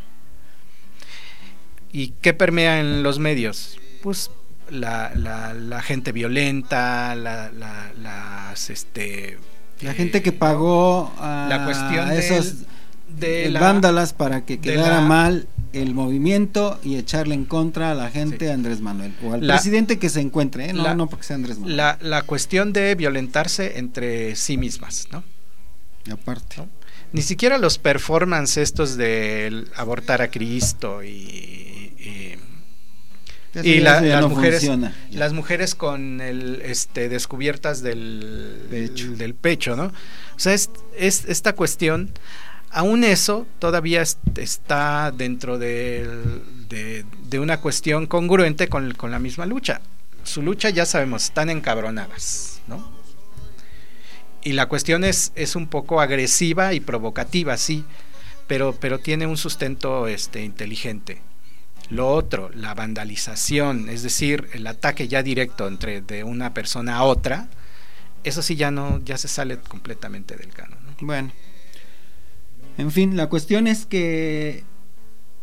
[SPEAKER 6] ¿Y qué permea en los medios? Pues la, la, la gente violenta, la, la, las este
[SPEAKER 5] la
[SPEAKER 6] eh,
[SPEAKER 5] gente que pagó a
[SPEAKER 6] la cuestión del-
[SPEAKER 5] esos
[SPEAKER 6] de
[SPEAKER 5] eh,
[SPEAKER 6] la-
[SPEAKER 5] vándalas para que
[SPEAKER 6] de
[SPEAKER 5] quedara
[SPEAKER 6] la-
[SPEAKER 5] mal el movimiento y echarle en contra a la gente
[SPEAKER 6] Sí.
[SPEAKER 5] a Andrés Manuel o al
[SPEAKER 6] La-
[SPEAKER 5] presidente que se encuentre, ¿eh? no,
[SPEAKER 6] la-
[SPEAKER 5] no porque sea Andrés Manuel.
[SPEAKER 6] la, la cuestión de violentarse entre sí mismas, ¿no?
[SPEAKER 5] Y aparte.
[SPEAKER 6] ¿no? Ni siquiera los performances estos de abortar a Cristo y, y,
[SPEAKER 5] Eso
[SPEAKER 6] y
[SPEAKER 5] ya-
[SPEAKER 6] la-
[SPEAKER 5] eso ya
[SPEAKER 6] las
[SPEAKER 5] no
[SPEAKER 6] mujeres
[SPEAKER 5] funciona, ya.
[SPEAKER 6] las mujeres con el este descubiertas del
[SPEAKER 5] Pecho.
[SPEAKER 6] del pecho, ¿no? O sea, es, es esta cuestión, aún eso todavía es- está dentro del- de, de una cuestión congruente con, con la misma lucha. Su lucha, ya sabemos, están encabronadas, ¿no? Y la cuestión es, es un poco agresiva y provocativa, sí, pero, pero tiene un sustento este, inteligente. Lo otro, la vandalización, es decir, el ataque ya directo entre de una persona a otra, eso sí ya no, ya se sale completamente del canon, ¿no?
[SPEAKER 5] Bueno, en fin, la cuestión es que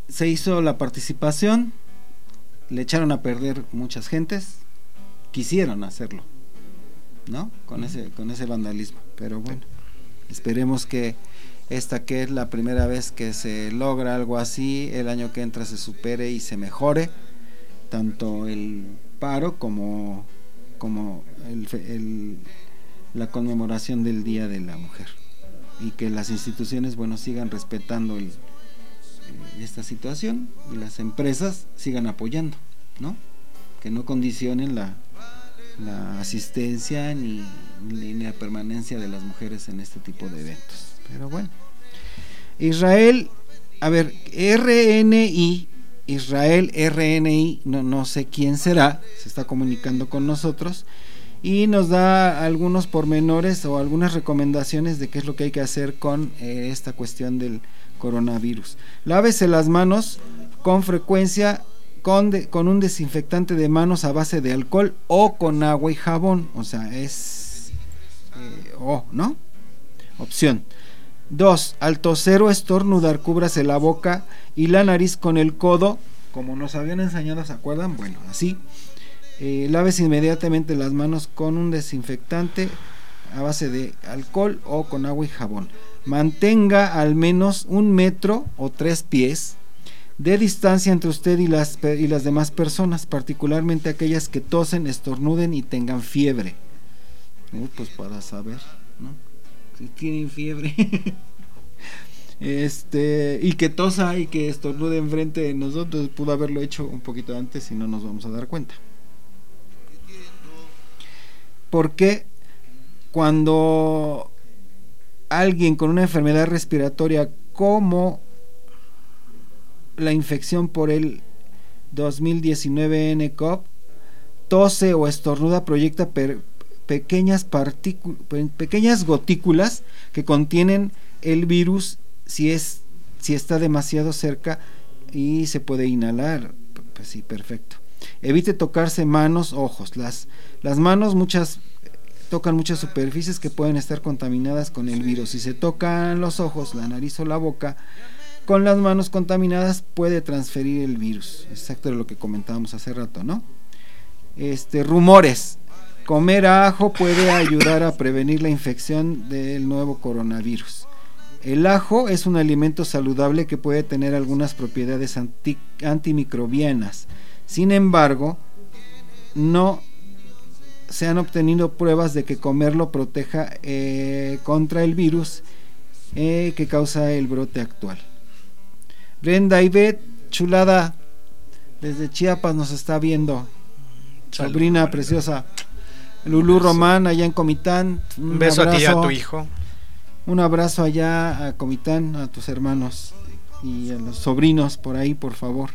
[SPEAKER 5] se hizo la participación, le echaron a perder muchas gentes, quisieron hacerlo, ¿no? Con ese, con ese vandalismo, pero bueno, esperemos que esta, que es la primera vez que se logra algo así, el año que entra se supere y se mejore tanto el paro como, como el, el, la conmemoración del Día de la Mujer, y que las instituciones, bueno, sigan respetando el, esta situación y las empresas sigan apoyando, ¿no? Que no condicionen la, la asistencia ni, ni la permanencia de las mujeres en este tipo de eventos. Pero bueno, Israel, a ver, R N I, Israel R N I, no, no sé quién será, se está comunicando con nosotros y nos da algunos pormenores o algunas recomendaciones de qué es lo que hay que hacer con eh, esta cuestión del coronavirus. Lávese las manos con frecuencia con, de, con un desinfectante de manos a base de alcohol o con agua y jabón, o sea, es eh, o, ¿no? Opción. Dos, al toser o estornudar, cúbrase la boca y la nariz con el codo, como nos habían enseñado, ¿se acuerdan? Bueno, así. Eh, lávese inmediatamente las manos con un desinfectante a base de alcohol o con agua y jabón. Mantenga al menos un metro o tres pies de distancia entre usted y las, y las demás personas, particularmente aquellas que tosen, estornuden y tengan fiebre. Uh, pues para saber, ¿no? Si tienen fiebre. Este, y que tosa y que estornude enfrente de nosotros, pudo haberlo hecho un poquito antes y no nos vamos a dar cuenta. Porque cuando alguien con una enfermedad respiratoria como la infección por el dos mil diecinueve N C O V tose o estornuda, proyecta per, pequeñas partículas, pequeñas gotículas que contienen el virus si es si está demasiado cerca y se puede inhalar. Pues sí, perfecto. Evite tocarse manos, ojos. Las las manos muchas tocan muchas superficies que pueden estar contaminadas con el virus. Si se tocan los ojos, la nariz o la boca con las manos contaminadas, puede transferir el virus. Exacto lo que comentábamos hace rato, ¿no? Este, rumores. Comer ajo puede ayudar a prevenir la infección del nuevo coronavirus. El ajo es un alimento saludable que puede tener algunas propiedades anti, antimicrobianas. Sin embargo, no se han obtenido pruebas de que comerlo proteja eh, contra el virus eh, que causa el brote actual. Brenda Ivette, chulada, desde Chiapas nos está viendo. Salud, sobrina Brenda preciosa. Lulú Román, allá en Comitán.
[SPEAKER 6] Un, un beso abrazo, a ti y a tu hijo.
[SPEAKER 5] Un abrazo allá a Comitán, a tus hermanos y a los sobrinos por ahí, por favor.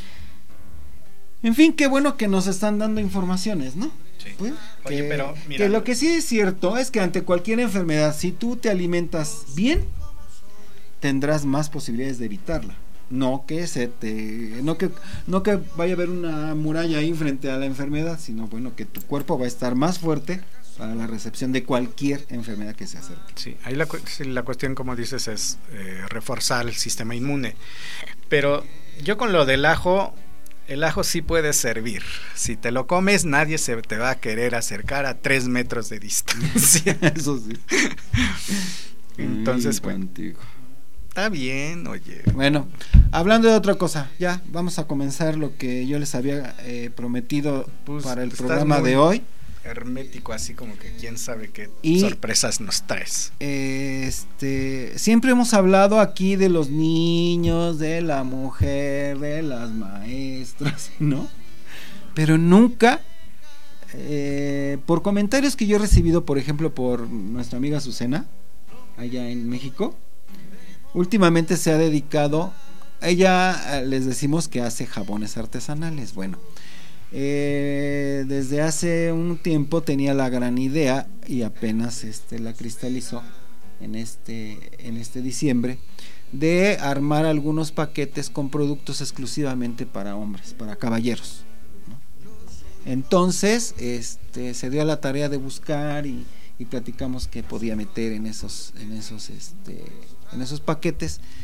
[SPEAKER 5] En fin, qué bueno que nos están dando informaciones, ¿no?
[SPEAKER 6] Sí.
[SPEAKER 5] Pues,
[SPEAKER 6] Oye,
[SPEAKER 5] que,
[SPEAKER 6] pero mira,
[SPEAKER 5] que lo que sí es cierto es que ante cualquier enfermedad, si tú te alimentas bien, tendrás más posibilidades de evitarla. No que se te, no que, no que vaya a haber una muralla ahí frente a la enfermedad, sino bueno, que tu cuerpo va a estar más fuerte para la recepción de cualquier enfermedad que se acerque.
[SPEAKER 6] Sí, ahí la, la cuestión, como dices, es eh, reforzar el sistema inmune. Pero yo con lo del ajo, el ajo sí puede servir. Si te lo comes, nadie se te va a querer acercar a tres metros de distancia.
[SPEAKER 5] Eso sí.
[SPEAKER 6] Entonces, bueno,
[SPEAKER 5] contigo.
[SPEAKER 6] Está bien, oye.
[SPEAKER 5] Bueno, hablando de otra cosa, ya vamos a comenzar lo que yo les había eh, prometido pues, para el programa de hoy.
[SPEAKER 6] Hermético, así como que quién sabe qué
[SPEAKER 5] y,
[SPEAKER 6] sorpresas nos traes.
[SPEAKER 5] Este, siempre hemos hablado aquí de los niños, de la mujer, de las maestras, ¿no? Pero nunca, eh, por comentarios que yo he recibido, por ejemplo, por nuestra amiga Azucena, allá en México, últimamente se ha dedicado, ella les decimos que hace jabones artesanales. Bueno, eh, desde hace un tiempo tenía la gran idea y apenas este la cristalizó en este en este diciembre de armar algunos paquetes con productos exclusivamente para hombres, para caballeros, ¿no? Entonces, este se dio a la tarea de buscar y, y platicamos qué podía meter en esos en esos este en esos paquetes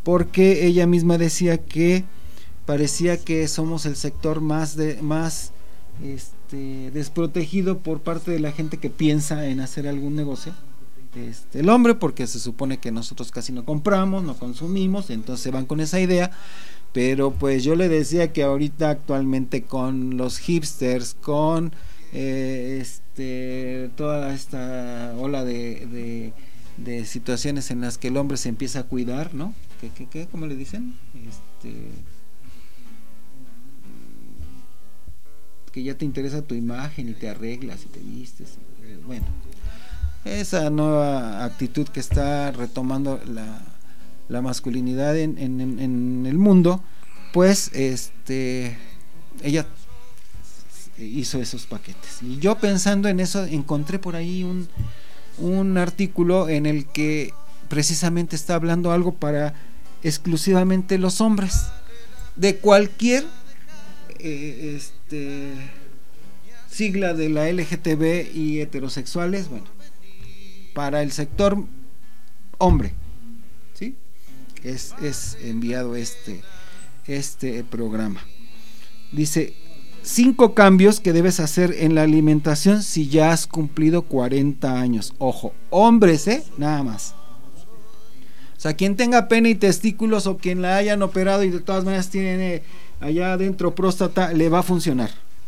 [SPEAKER 5] porque ella misma decía que parecía que somos el sector más de más este, desprotegido por parte de la gente que piensa en hacer algún negocio. Este, el hombre, porque se supone que nosotros casi no compramos, no consumimos, entonces van con esa idea. Pero pues yo le decía que ahorita actualmente con los hipsters, con eh, este toda esta ola de, de, de situaciones en las que el hombre se empieza a cuidar, ¿no? ¿Qué, qué, qué? ¿Cómo le dicen? Este, que ya te interesa tu imagen y te arreglas y te vistes. Y, bueno, esa nueva actitud que está retomando la la masculinidad en, en, en el mundo, pues este ella hizo esos paquetes. Y yo pensando en eso encontré por ahí un, un artículo en el que precisamente está hablando algo para exclusivamente los hombres de cualquier eh, este sigla de la L G T B y heterosexuales, bueno, para el sector hombre, ¿sí? Es, es enviado este, este programa. Dice: cinco cambios que debes hacer en la alimentación si ya has cumplido cuarenta años. Ojo, hombres, ¿eh? Nada más. O sea, quien tenga pene y testículos o quien la hayan operado y de todas maneras tiene allá adentro próstata, le va a funcionar.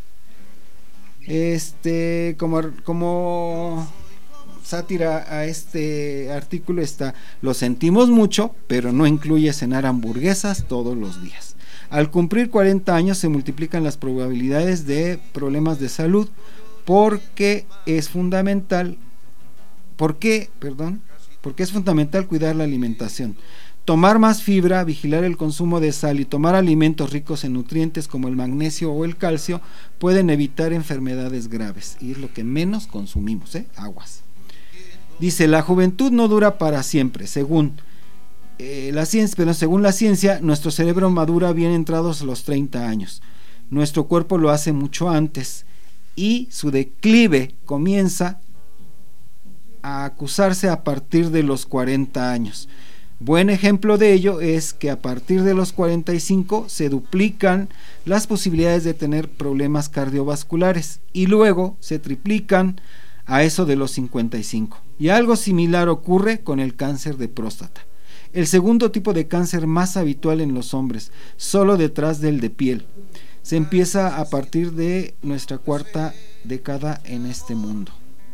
[SPEAKER 5] Este, como, como sátira a este artículo está: lo sentimos mucho, pero no incluye cenar hamburguesas todos los días. Al cumplir cuarenta años se multiplican las probabilidades de problemas de salud porque es fundamental, porque, perdón, porque es fundamental cuidar la alimentación. Tomar más fibra, vigilar el consumo de sal y tomar alimentos ricos en nutrientes como el magnesio o el calcio pueden evitar enfermedades graves, y es lo que menos consumimos, ¿eh? Aguas. Dice: la juventud no dura para siempre. Según eh, la ciencia, pero según la ciencia, nuestro cerebro madura bien entrados a los treinta años. Nuestro cuerpo lo hace mucho antes y su declive comienza a acusarse a partir de los cuarenta años. Buen ejemplo de ello es que a partir de los cuarenta y cinco se duplican las posibilidades de tener problemas cardiovasculares y luego se triplican a eso de los cincuenta y cinco. Y algo similar ocurre con el cáncer de próstata, el segundo tipo de cáncer más habitual en los hombres, solo detrás del de piel. Se empieza a partir de nuestra cuarta década en este mundo.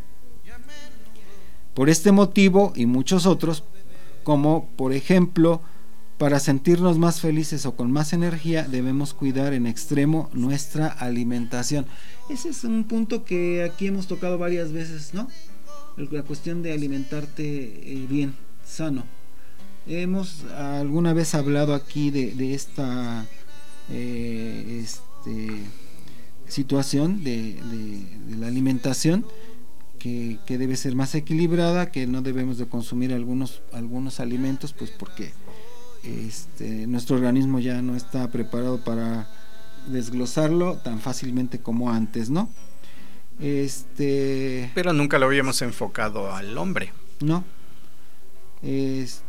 [SPEAKER 5] Por este motivo y muchos otros, como por ejemplo, para sentirnos más felices o con más energía, debemos cuidar en extremo nuestra alimentación. Ese es un punto que aquí hemos tocado varias veces, ¿no? La cuestión de alimentarte eh, bien, sano. Hemos alguna vez hablado aquí de, de esta eh, este, situación de, de, de la alimentación, que, que debe ser más equilibrada, que no debemos de consumir algunos, algunos alimentos, pues porque este, nuestro organismo ya no está preparado para desglosarlo tan fácilmente como antes, ¿no? Este,
[SPEAKER 6] pero nunca lo habíamos enfocado al hombre,
[SPEAKER 5] ¿no? Es,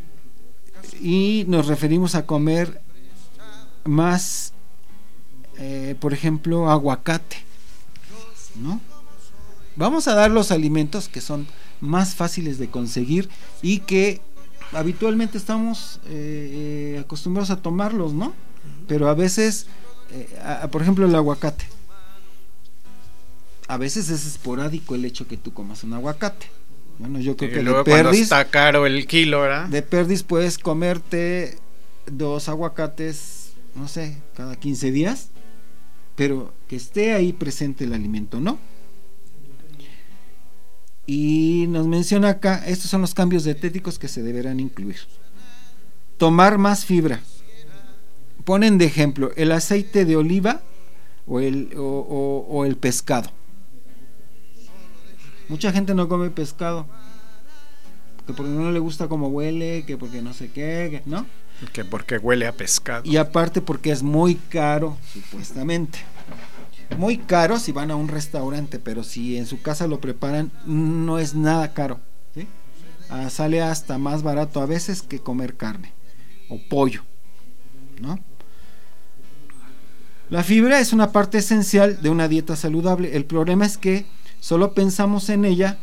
[SPEAKER 5] y nos referimos a comer más, eh, por ejemplo, aguacate, ¿no? Vamos a dar los alimentos que son más fáciles de conseguir y que habitualmente estamos eh, eh, acostumbrados a tomarlos, ¿no? Pero a veces, eh, a, por ejemplo, el aguacate. A veces es esporádico el hecho que tú comas un aguacate. Bueno, yo creo
[SPEAKER 6] y
[SPEAKER 5] que
[SPEAKER 6] luego
[SPEAKER 5] de perdis,
[SPEAKER 6] está caro el kilo, ¿verdad?
[SPEAKER 5] De perdis puedes comerte dos aguacates, no sé, cada quince días, pero que esté ahí presente el alimento, ¿no? Y nos menciona acá, estos son los cambios dietéticos que se deberán incluir. Tomar más fibra. Ponen de ejemplo el aceite de oliva o el, o, o, o el pescado. Mucha gente no come pescado, que porque no le gusta cómo huele, que porque no sé qué, ¿no?
[SPEAKER 6] Que porque huele a pescado.
[SPEAKER 5] Y aparte porque es muy caro, supuestamente. Muy caro si van a un restaurante, pero si en su casa lo preparan, no es nada caro, ¿sí? Ah, sale hasta más barato a veces que comer carne. o pollo, ¿no? La fibra es una parte esencial de una dieta saludable. El problema es que solo pensamos en ella,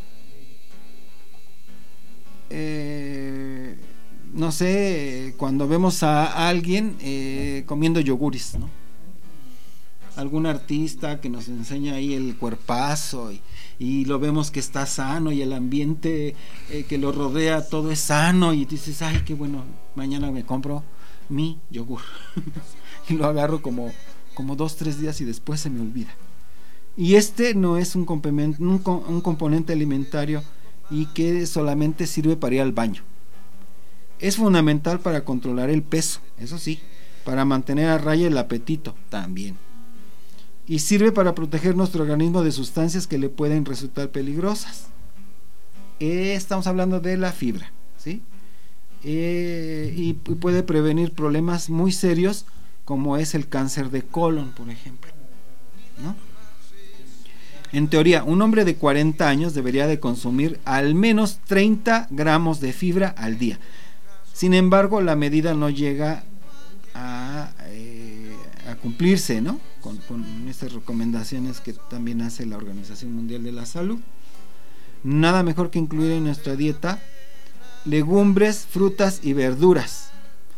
[SPEAKER 5] eh, no sé, cuando vemos a alguien eh, comiendo yogures, ¿no? Algún artista que nos enseña ahí el cuerpazo y, y lo vemos que está sano y el ambiente eh, que lo rodea todo es sano y dices, ay, qué bueno, mañana me compro mi yogur y lo agarro como, como dos, tres días y después se me olvida. Y este no es un complemento, un, un componente alimentario y que solamente sirve para ir al baño. Es fundamental para controlar el peso, eso sí, para mantener a raya el apetito también. Y sirve para proteger nuestro organismo de sustancias que le pueden resultar peligrosas. Eh, estamos hablando de la fibra, ¿sí? Eh, y puede prevenir problemas muy serios como es el cáncer de colon, por ejemplo, ¿no? En teoría, un hombre de cuarenta años debería de consumir al menos treinta gramos de fibra al día. Sin embargo, la medida no llega a, eh, a cumplirse, ¿no? Con, con estas recomendaciones que también hace la Organización Mundial de la Salud. Nada mejor que incluir en nuestra dieta legumbres, frutas y verduras.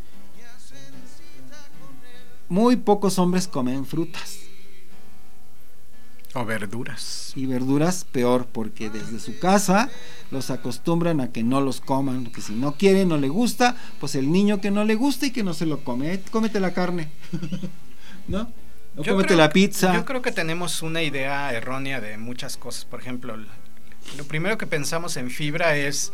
[SPEAKER 5] Muy pocos hombres comen frutas.
[SPEAKER 6] O verduras.
[SPEAKER 5] Y verduras peor, porque desde su casa los acostumbran a que no los coman, que si no quiere, no le gusta, pues el niño que no le gusta y que no se lo come, eh, cómete la carne, ¿no? O
[SPEAKER 6] yo
[SPEAKER 5] cómete
[SPEAKER 6] creo,
[SPEAKER 5] la pizza.
[SPEAKER 6] Yo creo que tenemos una idea errónea de muchas cosas. Por ejemplo, lo primero que pensamos en fibra es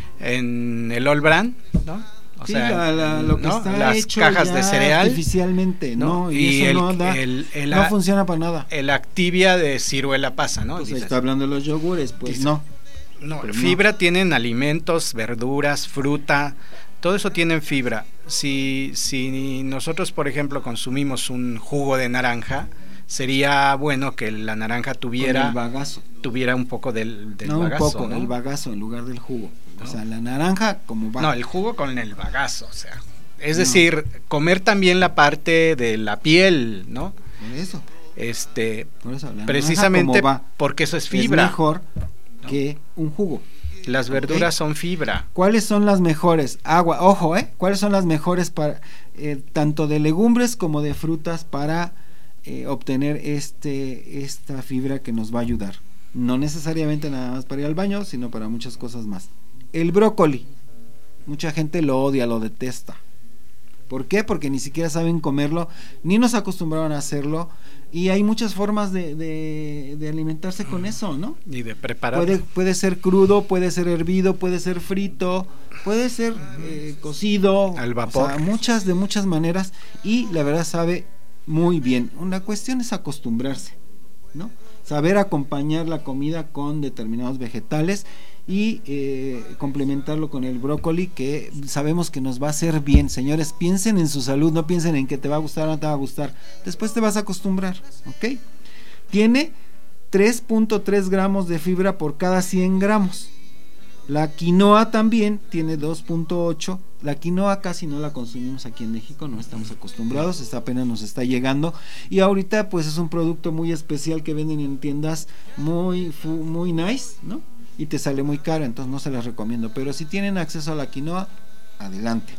[SPEAKER 6] en el All Bran, ¿no? O
[SPEAKER 5] sí,
[SPEAKER 6] sea,
[SPEAKER 5] la, la, lo que
[SPEAKER 6] ¿no?
[SPEAKER 5] está
[SPEAKER 6] las
[SPEAKER 5] hecho
[SPEAKER 6] cajas
[SPEAKER 5] ya
[SPEAKER 6] de cereal
[SPEAKER 5] artificialmente, ¿no?
[SPEAKER 6] ¿no?
[SPEAKER 5] Y,
[SPEAKER 6] y
[SPEAKER 5] eso
[SPEAKER 6] el,
[SPEAKER 5] no, da,
[SPEAKER 6] el, el,
[SPEAKER 5] no funciona para nada.
[SPEAKER 6] El Activia de ciruela pasa, ¿no?
[SPEAKER 5] Pues
[SPEAKER 6] Dices,
[SPEAKER 5] está hablando de los yogures, pues
[SPEAKER 6] dices,
[SPEAKER 5] no.
[SPEAKER 6] No,
[SPEAKER 5] Pero
[SPEAKER 6] fibra no. Tienen alimentos, verduras, fruta, todo eso tienen fibra. Si, si nosotros, por ejemplo, consumimos un jugo de naranja, sería bueno que la naranja tuviera
[SPEAKER 5] el bagazo.
[SPEAKER 6] tuviera un poco del, del
[SPEAKER 5] no,
[SPEAKER 6] bagazo.
[SPEAKER 5] Un poco,
[SPEAKER 6] ¿no?
[SPEAKER 5] el bagazo en lugar del jugo.
[SPEAKER 6] ¿No?
[SPEAKER 5] O sea, la naranja como va.
[SPEAKER 6] No, el jugo con el bagazo, o sea. Es no. decir, comer también la parte de la piel, ¿no?
[SPEAKER 5] Por eso.
[SPEAKER 6] Este,
[SPEAKER 5] Por eso la
[SPEAKER 6] precisamente porque eso es fibra.
[SPEAKER 5] Es mejor
[SPEAKER 6] ¿no?
[SPEAKER 5] que un jugo.
[SPEAKER 6] Las verduras okay. son fibra.
[SPEAKER 5] ¿Cuáles son las mejores? Agua, ojo, ¿eh? ¿Cuáles son las mejores para eh, tanto de legumbres como de frutas para eh, obtener este esta fibra que nos va a ayudar? No necesariamente nada más para ir al baño, sino para muchas cosas más. El brócoli. Mucha gente lo odia, lo detesta. ¿Por qué? Porque ni siquiera saben comerlo, ni nos acostumbraron a hacerlo, y hay muchas formas de, de, de alimentarse con eso, ¿no?
[SPEAKER 6] Y de prepararlo.
[SPEAKER 5] Puede, puede ser crudo, puede ser hervido, puede ser frito, puede ser eh, cocido,
[SPEAKER 6] al vapor.
[SPEAKER 5] O sea, muchas de muchas maneras, y la verdad sabe muy bien. Una cuestión es acostumbrarse, ¿no? Saber acompañar la comida con determinados vegetales y eh, complementarlo con el brócoli, que sabemos que nos va a hacer bien. Señores, piensen en su salud, no piensen en que te va a gustar o no te va a gustar, después te vas a acostumbrar, ¿ok? Tiene tres punto tres gramos de fibra por cada cien gramos. La quinoa también tiene dos punto ocho. La quinoa casi no la consumimos aquí en México, no estamos acostumbrados, esta apenas nos está llegando, y ahorita pues es un producto muy especial que venden en tiendas muy, muy nice, ¿no? Y te sale muy cara, entonces no se las recomiendo, pero si tienen acceso a la quinoa, adelante.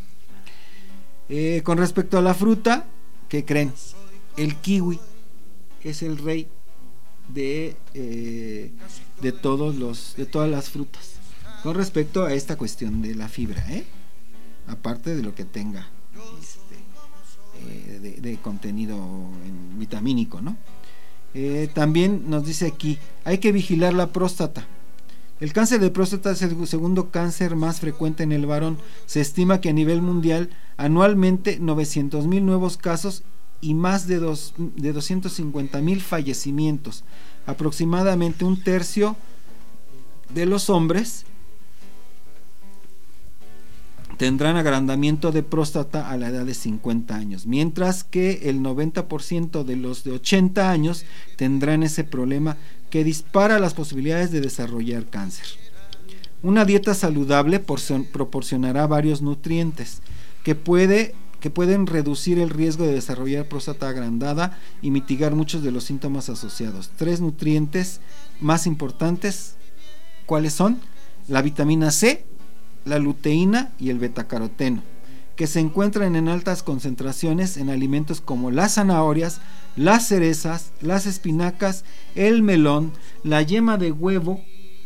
[SPEAKER 5] Eh, con respecto a la fruta, ¿qué creen? El kiwi es el rey de eh, de todos los de todas las frutas con respecto a esta cuestión de la fibra, ¿eh? Aparte de lo que tenga este, eh, de, de contenido en vitamínico, ¿no? Eh, también nos dice aquí, hay que vigilar la próstata. El cáncer de próstata es el segundo cáncer más frecuente en el varón. Se estima que a nivel mundial anualmente novecientos mil nuevos casos y más de, dos, de doscientos cincuenta mil fallecimientos. Aproximadamente un tercio de los hombres tendrán agrandamiento de próstata a la edad de cincuenta años, mientras que el noventa por ciento de los de ochenta años tendrán ese problema que dispara las posibilidades de desarrollar cáncer. Una dieta saludable proporcionará varios nutrientes que, puede, que pueden reducir el riesgo de desarrollar próstata agrandada y mitigar muchos de los síntomas asociados. Tres nutrientes más importantes, ¿cuáles son? La vitamina C, la luteína y el betacaroteno, que se encuentran en altas concentraciones en alimentos como las zanahorias, las cerezas, las espinacas, el melón, la yema de huevo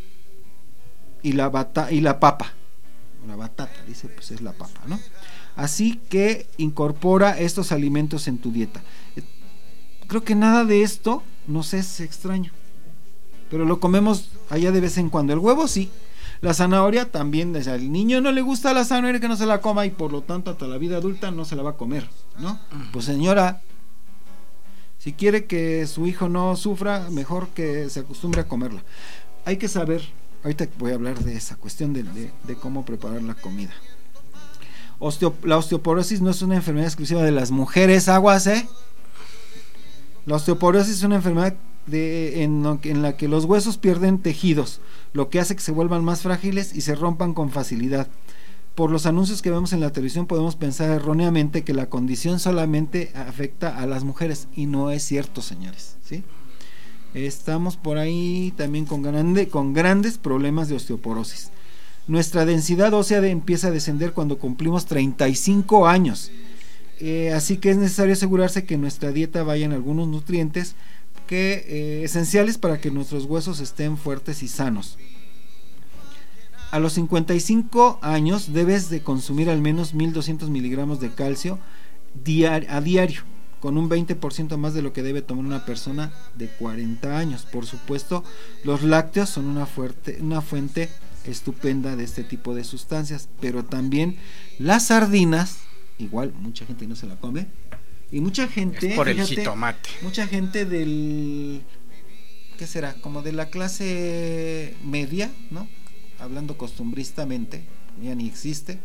[SPEAKER 5] y la, bata, y la papa. La batata, dice, pues es la papa, ¿no? Así que incorpora estos alimentos en tu dieta. Creo que nada de esto nos es extraño, pero lo comemos allá de vez en cuando. El huevo sí, la zanahoria también. O sea, al niño no le gusta la zanahoria, que no se la coma, y por lo tanto hasta la vida adulta no se la va a comer, ¿no? Pues señora, si quiere que su hijo no sufra, mejor que se acostumbre a comerla. Hay que saber, ahorita voy a hablar de esa cuestión de, de, de cómo preparar la comida. Osteo, la osteoporosis no es una enfermedad exclusiva de las mujeres, aguas, ¿eh? La osteoporosis es una enfermedad de, en, en la que los huesos pierden tejidos, lo que hace que se vuelvan más frágiles y se rompan con facilidad. Por los anuncios que vemos en la televisión podemos pensar erróneamente que la condición solamente afecta a las mujeres, y no es cierto, señores, ¿sí? Estamos por ahí también con, grande, con grandes problemas de osteoporosis. Nuestra densidad ósea de, empieza a descender cuando cumplimos treinta y cinco años, eh, así que es necesario asegurarse que en nuestra dieta vayan algunos nutrientes que, eh, esenciales para que nuestros huesos estén fuertes y sanos. A los cincuenta y cinco años debes de consumir al menos mil doscientos miligramos de calcio diario, a diario, con un veinte por ciento más de lo que debe tomar una persona de cuarenta años. Por supuesto, los lácteos son una, fuerte, una fuente estupenda de este tipo de sustancias, pero también las sardinas, igual mucha gente no se la come, y mucha gente,
[SPEAKER 6] es por el
[SPEAKER 5] fíjate,
[SPEAKER 6] jitomate,
[SPEAKER 5] mucha gente del, ¿qué será? Como de la clase media, ¿no? Hablando costumbristamente, ya ni existe.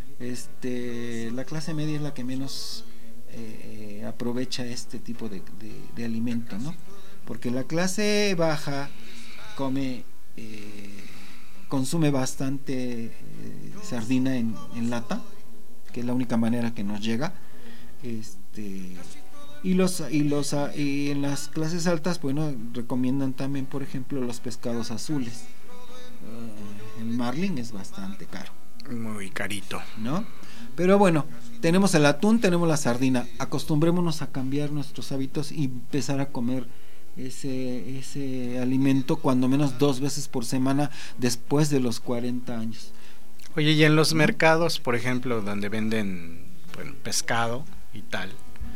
[SPEAKER 5] Este, la clase media es la que menos eh, aprovecha este tipo de, de, de alimento, ¿no? Porque la clase baja come, eh, consume bastante eh, sardina en, en lata, que es la única manera que nos llega. Este, y los y los y en las clases altas, bueno, recomiendan también, por ejemplo, los pescados azules. Uh, el marlin es bastante caro,
[SPEAKER 6] muy carito,
[SPEAKER 5] ¿no? Pero bueno, tenemos el atún, tenemos la sardina. Acostumbrémonos a cambiar nuestros hábitos y empezar a comer ese ese alimento cuando menos dos veces por semana después de los cuarenta años.
[SPEAKER 6] Oye, y en los mercados, por ejemplo, donde venden, bueno, pescado y tal,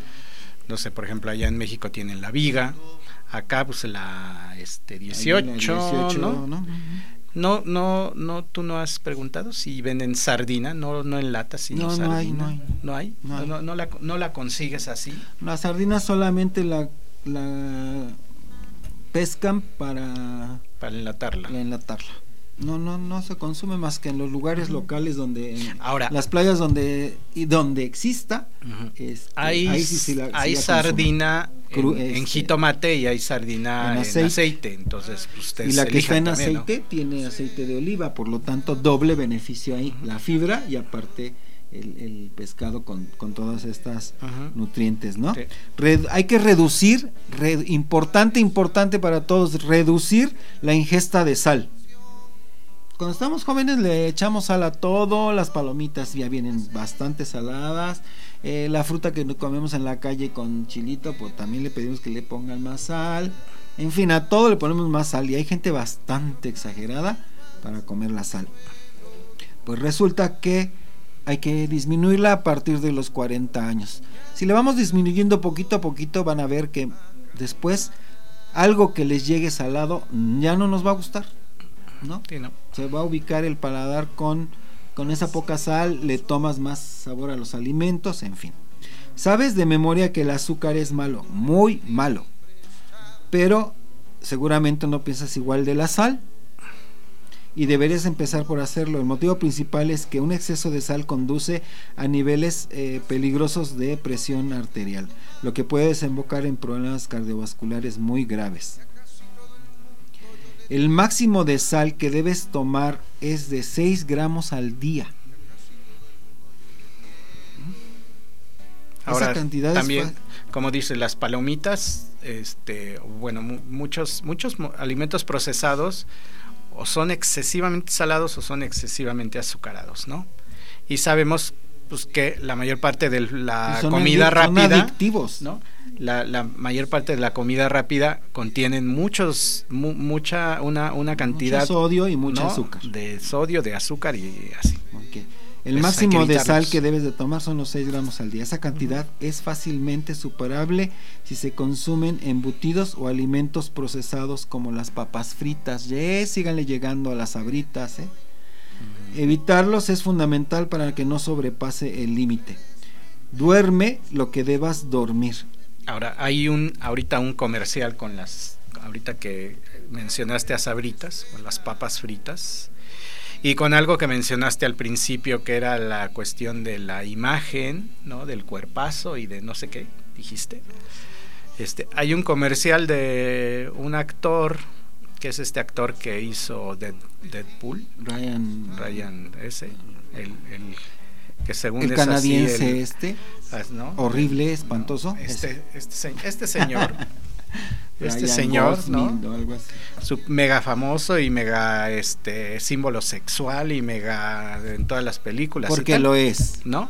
[SPEAKER 6] no sé, por ejemplo, allá en México tienen la viga, acá pues la este dieciocho, dieciocho, ¿no? ¿no? No, no, no, tú no has preguntado si venden sardina, no, no en lata, sino
[SPEAKER 5] no,
[SPEAKER 6] sardina.
[SPEAKER 5] No hay,
[SPEAKER 6] no hay. ¿No hay? No, no, no, la, no la consigues así.
[SPEAKER 5] La sardina solamente la, la pescan para
[SPEAKER 6] para enlatarla.
[SPEAKER 5] Para enlatarla. No, no, no se consume más que en los lugares uh-huh. locales donde,
[SPEAKER 6] ahora,
[SPEAKER 5] las playas donde y donde exista.
[SPEAKER 6] Uh-huh.
[SPEAKER 5] este,
[SPEAKER 6] hay
[SPEAKER 5] ahí sí, sí la,
[SPEAKER 6] hay
[SPEAKER 5] sí
[SPEAKER 6] sardina
[SPEAKER 5] Cru,
[SPEAKER 6] en,
[SPEAKER 5] este,
[SPEAKER 6] en jitomate y hay sardina en aceite, en aceite. Entonces ustedes
[SPEAKER 5] y la que está en
[SPEAKER 6] también,
[SPEAKER 5] aceite, ¿no? Tiene aceite de oliva, por lo tanto doble beneficio ahí, uh-huh. la fibra y aparte el, el pescado con, con todas estas uh-huh. nutrientes, ¿no? Sí. Red, hay que reducir, red, importante, importante para todos, reducir la ingesta de sal. Cuando estamos jóvenes le echamos sal a todo, las palomitas ya vienen bastante saladas, eh, la fruta que comemos en la calle con chilito, pues también le pedimos que le pongan más sal, en fin, a todo le ponemos más sal y hay gente bastante exagerada para comer la sal. Pues resulta que hay que disminuirla a partir de los cuarenta años. Si le vamos disminuyendo poquito a poquito, van a ver que después algo que les llegue salado ya no nos va a gustar, ¿no?
[SPEAKER 6] Sí, no.
[SPEAKER 5] Se va a ubicar el paladar con, con esa poca sal, le tomas más sabor a los alimentos, en fin. Sabes de memoria que el azúcar es malo, muy malo, pero seguramente no piensas igual de la sal y deberías empezar por hacerlo. El motivo principal es que un exceso de sal conduce a niveles eh, peligrosos de presión arterial, lo que puede desembocar en problemas cardiovasculares muy graves. El máximo de sal que debes tomar es de seis gramos al día.
[SPEAKER 6] Ahora,
[SPEAKER 5] esa cantidad
[SPEAKER 6] también,
[SPEAKER 5] es
[SPEAKER 6] como dice, las palomitas, este, bueno, mu- muchos, muchos mo- alimentos procesados o son excesivamente salados o son excesivamente azucarados, ¿no? Y sabemos pues que la mayor parte de la
[SPEAKER 5] son
[SPEAKER 6] comida
[SPEAKER 5] adic-
[SPEAKER 6] rápida,
[SPEAKER 5] son adictivos,
[SPEAKER 6] ¿no? La, la mayor parte de la comida rápida contienen muchos, mu- mucha, una, una cantidad,
[SPEAKER 5] mucho sodio y mucho
[SPEAKER 6] ¿no?
[SPEAKER 5] azúcar.
[SPEAKER 6] de sodio, de azúcar y así.
[SPEAKER 5] Okay. El
[SPEAKER 6] Pues
[SPEAKER 5] máximo
[SPEAKER 6] hay que
[SPEAKER 5] de sal
[SPEAKER 6] evitarlos.
[SPEAKER 5] que debes de tomar son los seis gramos al día. Esa cantidad uh-huh. es fácilmente superable si se consumen embutidos o alimentos procesados como las papas fritas. Yes, síganle llegando a las sabritas, ¿eh? Uh-huh. Evitarlos es fundamental para que no sobrepase el límite. Duerme lo que debas dormir.
[SPEAKER 6] Ahora, hay un ahorita un comercial con las, ahorita que mencionaste a sabritas, con las papas fritas. Y con algo que mencionaste al principio, que era la cuestión de la imagen, ¿no? Del cuerpazo y de no sé qué, dijiste. Este, hay un comercial de un actor, que es este actor que hizo Dead, Deadpool.
[SPEAKER 5] Ryan.
[SPEAKER 6] Ryan, ese. El, el que según
[SPEAKER 5] el
[SPEAKER 6] es
[SPEAKER 5] canadiense
[SPEAKER 6] así, el,
[SPEAKER 5] este.
[SPEAKER 6] ¿no?
[SPEAKER 5] Horrible, espantoso.
[SPEAKER 6] No, este, este, este señor. Este
[SPEAKER 5] Ryan
[SPEAKER 6] señor,
[SPEAKER 5] Gosling,
[SPEAKER 6] ¿no?
[SPEAKER 5] O algo así.
[SPEAKER 6] Su mega famoso y mega este símbolo sexual y mega en todas las películas.
[SPEAKER 5] Porque lo es,
[SPEAKER 6] ¿no?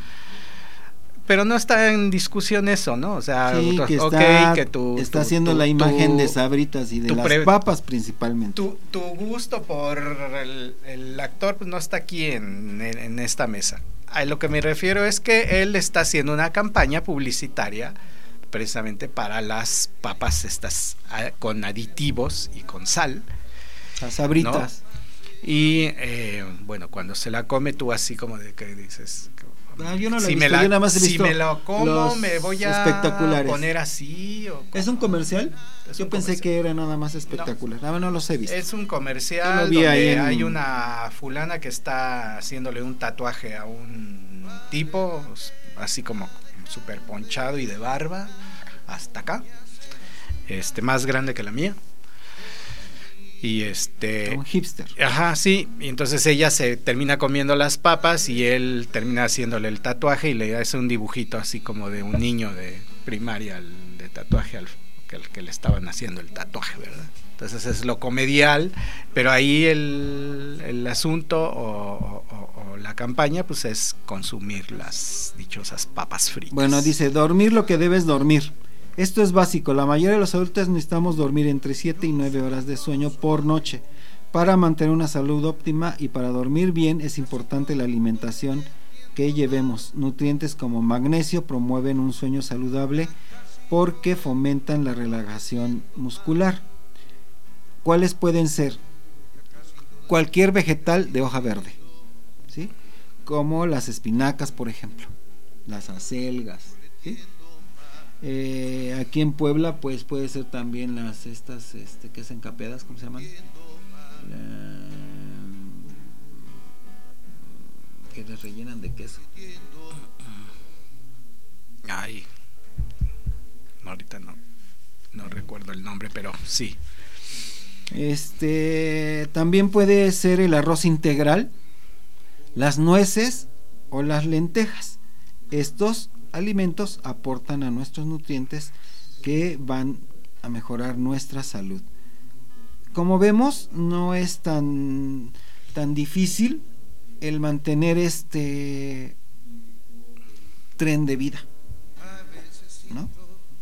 [SPEAKER 6] Pero no está en discusión eso, ¿no? O sea,
[SPEAKER 5] sí, que
[SPEAKER 6] okay,
[SPEAKER 5] está,
[SPEAKER 6] que tu,
[SPEAKER 5] está
[SPEAKER 6] tu,
[SPEAKER 5] haciendo
[SPEAKER 6] tu,
[SPEAKER 5] la imagen
[SPEAKER 6] tu,
[SPEAKER 5] de sabritas y de las
[SPEAKER 6] pre,
[SPEAKER 5] papas principalmente.
[SPEAKER 6] Tu, tu gusto por el, el actor pues no está aquí en, en, en esta mesa. A lo que me refiero es que él está haciendo una campaña publicitaria precisamente para las papas estas con aditivos y con sal,
[SPEAKER 5] las sabritas,
[SPEAKER 6] ¿no? Y eh, bueno, cuando se la come tú así como de que dices,
[SPEAKER 5] ah, yo no la
[SPEAKER 6] si,
[SPEAKER 5] he visto,
[SPEAKER 6] me la,
[SPEAKER 5] yo nada más he
[SPEAKER 6] si
[SPEAKER 5] visto
[SPEAKER 6] me lo como me voy a poner así o
[SPEAKER 5] ¿es un comercial?
[SPEAKER 6] Es
[SPEAKER 5] yo
[SPEAKER 6] un
[SPEAKER 5] pensé
[SPEAKER 6] comercial.
[SPEAKER 5] que era nada más espectacular, no, nada más no los he visto.
[SPEAKER 6] Es un comercial donde en... hay una fulana que está haciéndole un tatuaje a un tipo así como súper ponchado y de barba hasta acá, este más grande que la mía, y este
[SPEAKER 5] un hipster.
[SPEAKER 6] Ajá, sí, y entonces ella se termina comiendo las papas y él termina haciéndole el tatuaje y le hace un dibujito así como de un niño de primaria de tatuaje al que, al que le estaban haciendo el tatuaje, ¿verdad? Entonces es lo comedial, pero ahí el, el asunto o, o, o la campaña pues es consumir las dichosas papas fritas.
[SPEAKER 5] Bueno, dice, dormir lo que debes dormir. Esto es básico, la mayoría de los adultos necesitamos dormir entre siete y nueve horas de sueño por noche para mantener una salud óptima, y para dormir bien es importante la alimentación que llevemos. Nutrientes como magnesio promueven un sueño saludable porque fomentan la relajación muscular. ¿Cuáles pueden ser? Cualquier vegetal de hoja verde, ¿sí? Como las espinacas, por ejemplo, las acelgas, ¿sí? Eh, aquí en Puebla, pues puede ser también las estas, este, que hacen capeadas, ¿cómo se llaman? La... que les rellenan de queso.
[SPEAKER 6] Ay, no, ahorita no, no recuerdo el nombre, pero sí.
[SPEAKER 5] Este, también puede ser el arroz integral, las nueces o las lentejas. Estos alimentos aportan a nuestros nutrientes que van a mejorar nuestra salud. Como vemos, no es tan tan difícil el mantener este tren de vida, ¿no?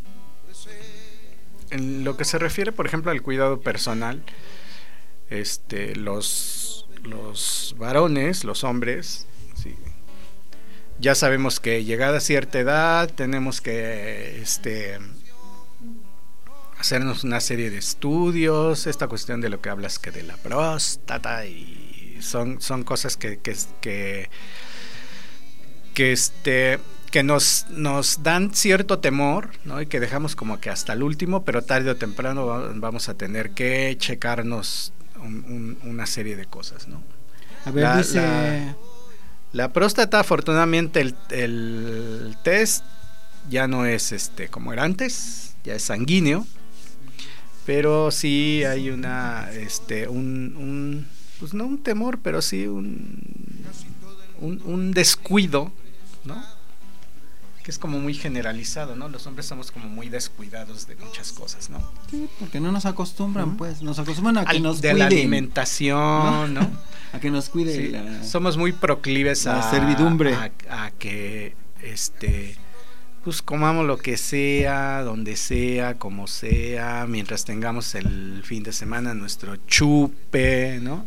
[SPEAKER 6] En lo que se refiere, por ejemplo, al cuidado personal, este, los los varones, los hombres, sí, ya sabemos que llegada a cierta edad tenemos que este hacernos una serie de estudios, esta cuestión de lo que hablas que de la próstata, y son son cosas que que que, que este que nos nos dan cierto temor, ¿no? Y que dejamos como que hasta el último, pero tarde o temprano vamos a tener que checarnos un, un, una serie de cosas, ¿no?
[SPEAKER 5] A ver,
[SPEAKER 6] la,
[SPEAKER 5] dice
[SPEAKER 6] la, la próstata, afortunadamente el, el test ya no es este como era antes, ya es sanguíneo, pero sí hay una este un, un pues no un temor, pero sí un, un, un descuido, ¿no? Que es como muy generalizado, ¿no? Los hombres somos como muy descuidados de muchas cosas, ¿no?
[SPEAKER 5] Sí, porque no nos acostumbran, uh-huh. pues, nos acostumbran a que
[SPEAKER 6] Al,
[SPEAKER 5] nos
[SPEAKER 6] de
[SPEAKER 5] cuiden.
[SPEAKER 6] la alimentación, ¿no? ¿no?
[SPEAKER 5] A que nos cuide
[SPEAKER 6] sí,
[SPEAKER 5] la,
[SPEAKER 6] somos muy proclives
[SPEAKER 5] la
[SPEAKER 6] a
[SPEAKER 5] servidumbre,
[SPEAKER 6] a, a que este pues comamos lo que sea, donde sea, como sea, mientras tengamos el fin de semana nuestro chupe, ¿no?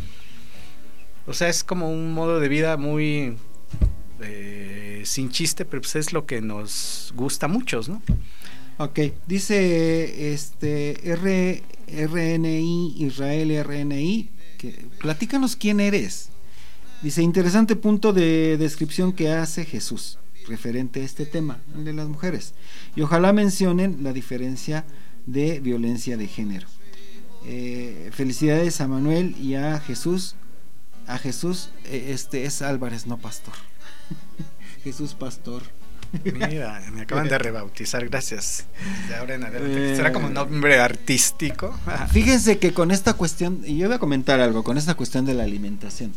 [SPEAKER 6] O sea, es como un modo de vida muy eh, sin chiste, pero pues es lo que nos gusta a muchos, ¿no?
[SPEAKER 5] Ok, dice este R, RNI, Israel R N I, que platícanos quién eres. Dice, interesante punto de descripción que hace Jesús referente a este tema, el de las mujeres, y ojalá mencionen la diferencia de violencia de género. Eh, felicidades a Manuel y a Jesús. A Jesús, eh, este es Álvarez, no Pastor. Jesús Pastor.
[SPEAKER 6] Mira, me acaban de rebautizar, gracias. De ahora en adelante. Eh, ¿Será como un nombre artístico?
[SPEAKER 5] Fíjense que con esta cuestión, y yo voy a comentar algo, con esta cuestión de la alimentación,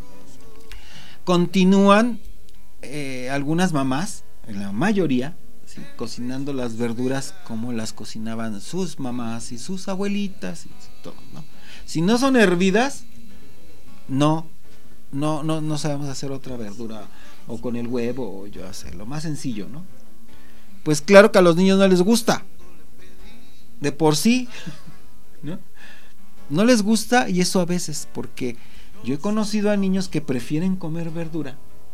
[SPEAKER 5] continúan eh, algunas mamás, en la mayoría, ¿sí?, cocinando las verduras como las cocinaban sus mamás y sus abuelitas y todo, ¿no? Si no son hervidas, no, no, no, no sabemos hacer otra verdura, o con el huevo, o yo hacerlo más sencillo, ¿no? Pues claro que a los niños no les gusta, de por sí, ¿no? No les gusta, y eso a veces, porque yo he conocido a niños que prefieren comer verdura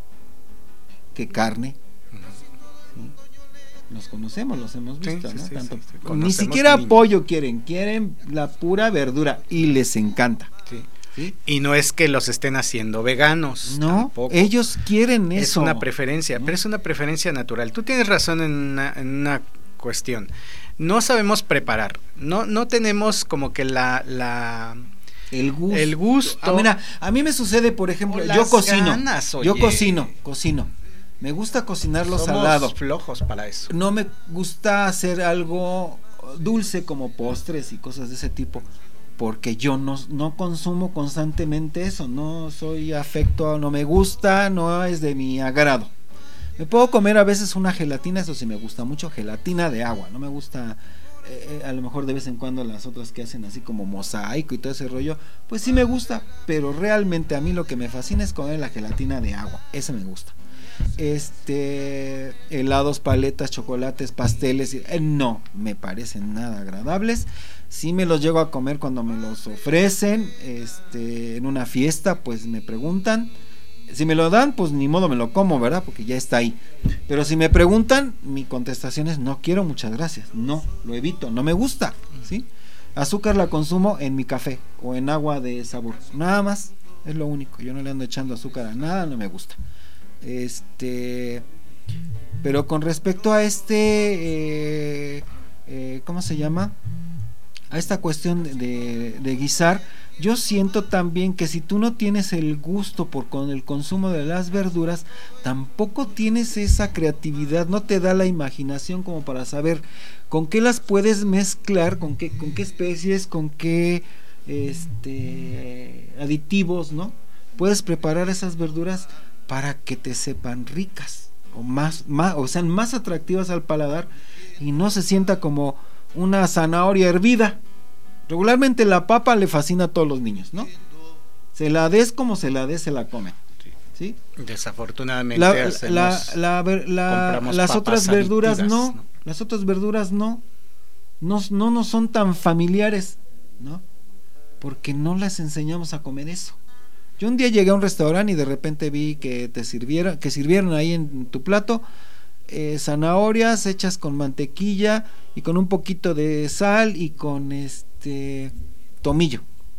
[SPEAKER 5] que carne. ¿Sí? Los conocemos, los hemos visto, sí, sí, ¿no? Sí, Tanto, sí, sí. Ni siquiera niños. Pollo quieren, quieren la pura verdura y les encanta.
[SPEAKER 6] Sí. ¿Sí? Y no es que los estén haciendo veganos,
[SPEAKER 5] no,
[SPEAKER 6] tampoco.
[SPEAKER 5] Ellos quieren eso.
[SPEAKER 6] Es una preferencia, ¿no? Pero es una preferencia natural. Tú tienes razón en una, en una cuestión. No sabemos preparar, no, no tenemos como que la, la
[SPEAKER 5] el gusto.
[SPEAKER 6] El gusto.
[SPEAKER 5] Ah, mira, a mí me sucede, por ejemplo, yo cocino, ganas, yo cocino, cocino. Me gusta cocinar lo
[SPEAKER 6] Somos
[SPEAKER 5] salado.
[SPEAKER 6] Flojos para eso.
[SPEAKER 5] No me gusta hacer algo dulce como postres y cosas de ese tipo, porque yo no, no consumo constantemente eso, no soy afecto, no me gusta, no es de mi agrado. Me puedo comer a veces una gelatina, eso sí me gusta mucho, gelatina de agua, no me gusta eh, a lo mejor de vez en cuando las otras que hacen así como mosaico y todo ese rollo, pues sí me gusta, pero realmente a mí lo que me fascina es comer la gelatina de agua, esa me gusta. Este, helados, paletas, chocolates, pasteles, eh, no me parecen nada agradables. Sí me los llego a comer cuando me los ofrecen, este, en una fiesta, pues me preguntan. Si me lo dan, pues ni modo me lo como, ¿verdad? Porque ya está ahí. Pero si me preguntan, mi contestación es no quiero, muchas gracias. No, lo evito, no me gusta, ¿sí? Azúcar la consumo en mi café o en agua de sabor, nada más, es lo único. Yo no le ando echando azúcar a nada, no me gusta. Este, pero con respecto a este, eh, eh, ¿cómo se llama? A esta cuestión de, de, de guisar, yo siento también que si tú no tienes el gusto por con el consumo de las verduras, tampoco tienes esa creatividad, no te da la imaginación como para saber con qué las puedes mezclar, con qué, con qué especies, con qué este, aditivos, ¿no? Puedes preparar esas verduras para que te sepan ricas o más, más, o sean más atractivas al paladar y no se sienta como una zanahoria hervida. Regularmente la papa le fascina a todos los niños, ¿no? Se la des como se la des, se la comen. ¿Sí?
[SPEAKER 6] Desafortunadamente
[SPEAKER 5] la,
[SPEAKER 6] hacemos,
[SPEAKER 5] la, la, la, la, las otras verduras no, no, las otras verduras no, no, no nos son tan familiares, ¿no? Porque no les enseñamos a comer eso. Yo un día llegué a un restaurante y de repente vi que te sirvieron, que sirvieron ahí en tu plato eh, zanahorias hechas con mantequilla y con un poquito de sal y con este tomillo,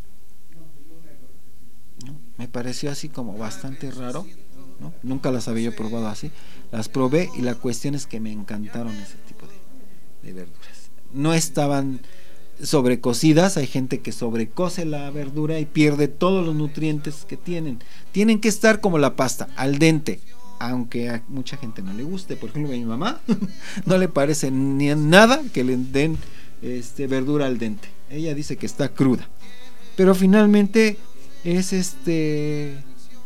[SPEAKER 5] ¿no? Me pareció así como bastante raro, ¿no? Nunca las había yo probado así. Las probé y la cuestión es que me encantaron ese tipo de, de verduras. No estaban sobrecocidas, hay gente que sobrecose la verdura y pierde todos los nutrientes que tienen. Tienen que estar como la pasta, al dente, aunque a mucha gente no le guste. Por ejemplo, a mi mamá no le parece ni nada que le den este, verdura al dente. Ella dice que está cruda, pero finalmente es este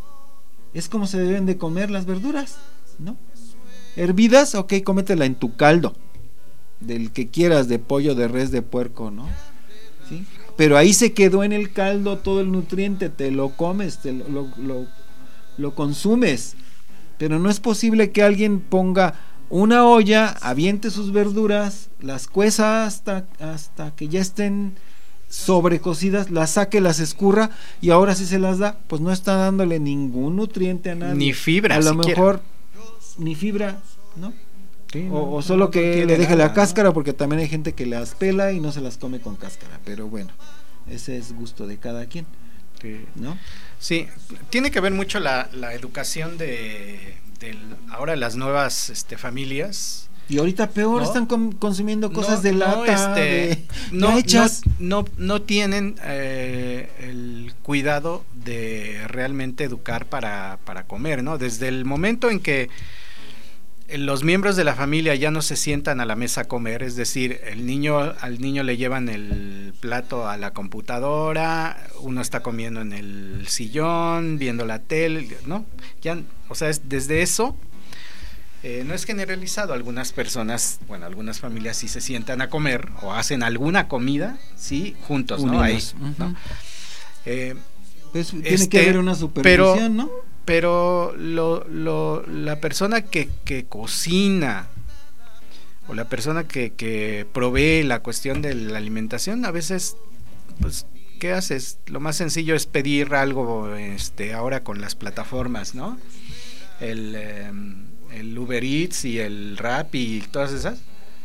[SPEAKER 5] es como se deben de comer las verduras, ¿no? Hervidas, ok, cómetela en tu caldo, del que quieras, de pollo, de res, de puerco, ¿no? ¿Sí? Pero ahí se quedó en el caldo todo el nutriente, te lo comes, te lo, lo, lo, lo consumes. Pero no es posible que alguien ponga una olla, aviente sus verduras, las cueza hasta, hasta que ya estén sobrecocidas, las saque, las escurra y ahora sí se las da. Pues no está dándole ningún nutriente a nadie.
[SPEAKER 6] Ni fibra,
[SPEAKER 5] a lo
[SPEAKER 6] siquiera.
[SPEAKER 5] mejor ni fibra, ¿no?
[SPEAKER 6] Sí,
[SPEAKER 5] o,
[SPEAKER 6] no,
[SPEAKER 5] o solo
[SPEAKER 6] no,
[SPEAKER 5] que
[SPEAKER 6] no
[SPEAKER 5] le deje
[SPEAKER 6] nada,
[SPEAKER 5] la cáscara, ¿no? Porque también hay gente que las pela y no se las come con cáscara, pero bueno, ese es gusto de cada quien,
[SPEAKER 6] Sí.
[SPEAKER 5] ¿no?
[SPEAKER 6] Sí, tiene que ver mucho la, la educación de, de ahora las nuevas este, familias.
[SPEAKER 5] Y ahorita peor,
[SPEAKER 6] ¿no?
[SPEAKER 5] están com- consumiendo cosas
[SPEAKER 6] No,
[SPEAKER 5] de
[SPEAKER 6] no,
[SPEAKER 5] lata,
[SPEAKER 6] este,
[SPEAKER 5] de,
[SPEAKER 6] no,
[SPEAKER 5] ya hechas.
[SPEAKER 6] no, no, no tienen eh, el cuidado de realmente educar para, para comer, ¿no? Desde el momento en que los miembros de la familia ya no se sientan a la mesa a comer, es decir, el niño al niño le llevan el plato a la computadora, uno está comiendo en el sillón, viendo la tele, ¿no? Ya, o sea, es, desde eso eh, no es generalizado. Algunas personas, bueno, algunas familias sí se sientan a comer o hacen alguna comida, sí, juntos, ¿no? Ahí, ¿no?
[SPEAKER 5] Uh-huh.
[SPEAKER 6] Eh,
[SPEAKER 5] Pues tiene
[SPEAKER 6] este,
[SPEAKER 5] que haber una supervisión,
[SPEAKER 6] pero,
[SPEAKER 5] ¿no?
[SPEAKER 6] Pero lo, lo, la persona que, que cocina o la persona que, que provee la cuestión de la alimentación, a veces, pues, ¿qué haces? Lo más sencillo es pedir algo, este, ahora con las plataformas, ¿no? El, eh, el Uber Eats y el Rappi y todas esas.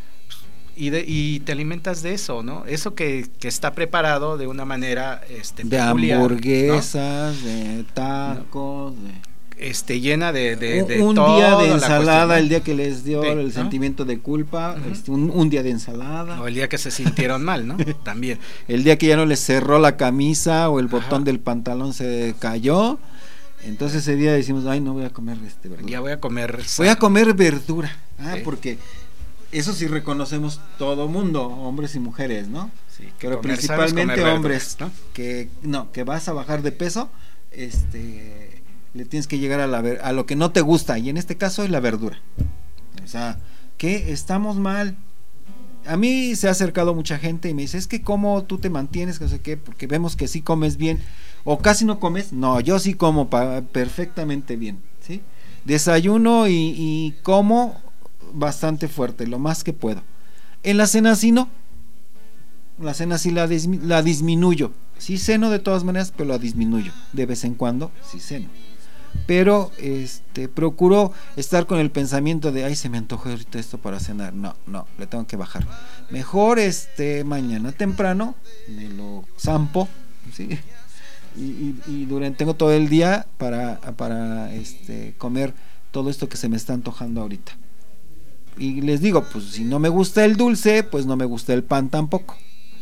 [SPEAKER 6] Y, de, y te alimentas de eso, ¿no? Eso que, que está preparado de una manera este,
[SPEAKER 5] de
[SPEAKER 6] peculiar,
[SPEAKER 5] hamburguesas, ¿no? De tacos,
[SPEAKER 6] no.
[SPEAKER 5] de...
[SPEAKER 6] Este, llena de, de, de
[SPEAKER 5] un
[SPEAKER 6] todo,
[SPEAKER 5] día de
[SPEAKER 6] la
[SPEAKER 5] ensalada,
[SPEAKER 6] cuestión,
[SPEAKER 5] el día que les dio
[SPEAKER 6] sí,
[SPEAKER 5] el
[SPEAKER 6] ¿no?
[SPEAKER 5] sentimiento de culpa,
[SPEAKER 6] Uh-huh.
[SPEAKER 5] este, un, un día de ensalada,
[SPEAKER 6] o el día que se sintieron mal, ¿no? También.
[SPEAKER 5] el día que ya no les cerró la camisa o el botón
[SPEAKER 6] Ajá.
[SPEAKER 5] del pantalón se cayó, entonces ese día decimos, ay, no voy a comer este verdura.
[SPEAKER 6] Ya voy a comer.
[SPEAKER 5] Voy a comer verdura, ah,
[SPEAKER 6] Sí.
[SPEAKER 5] porque eso sí reconocemos todo mundo, hombres y mujeres, ¿no?
[SPEAKER 6] Sí, que
[SPEAKER 5] Pero
[SPEAKER 6] comer sano es
[SPEAKER 5] principalmente
[SPEAKER 6] comer
[SPEAKER 5] hombres,
[SPEAKER 6] verduras, ¿no?
[SPEAKER 5] que no, que vas a bajar de peso, este, le tienes que llegar a la ver- a lo que no te gusta, y en este caso es la verdura. O sea, que estamos mal. A mí se ha acercado mucha gente y me dice, es que cómo tú te mantienes, que no sé qué, porque vemos que sí comes bien, o casi no comes. No, yo sí como pa- perfectamente bien, ¿sí? Desayuno y, y como bastante fuerte, lo más que puedo. En la cena sí no. La cena sí la, dismi- la disminuyo. Sí ceno de todas maneras, pero la disminuyo. De vez en cuando sí ceno. Pero este procuro estar con el pensamiento de, ay, se me antojó ahorita esto para cenar. No, no, le tengo que bajar. Mejor este mañana temprano me lo zampo, ¿sí? Y, y, y durante tengo todo el día para, para este comer todo esto que se me está antojando ahorita. Y les digo, pues si no me gusta el dulce, pues no me gusta el pan tampoco.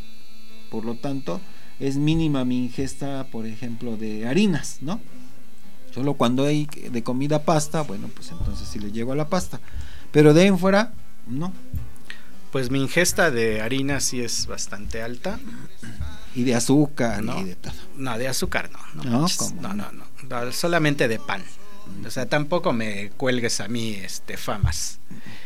[SPEAKER 5] Por lo tanto, es mínima mi ingesta, por ejemplo, de harinas, ¿no? Solo cuando hay de comida pasta, bueno, pues entonces sí le llego a la pasta. Pero de ahí en fuera, no.
[SPEAKER 6] Pues mi ingesta de harina sí es bastante alta.
[SPEAKER 5] Y de azúcar,
[SPEAKER 6] No.
[SPEAKER 5] y de todo.
[SPEAKER 6] No, de azúcar no. No,
[SPEAKER 5] No,
[SPEAKER 6] manches.
[SPEAKER 5] ¿cómo
[SPEAKER 6] no, no, no, no, solamente de pan. O sea, tampoco me cuelgues a mí este, famas.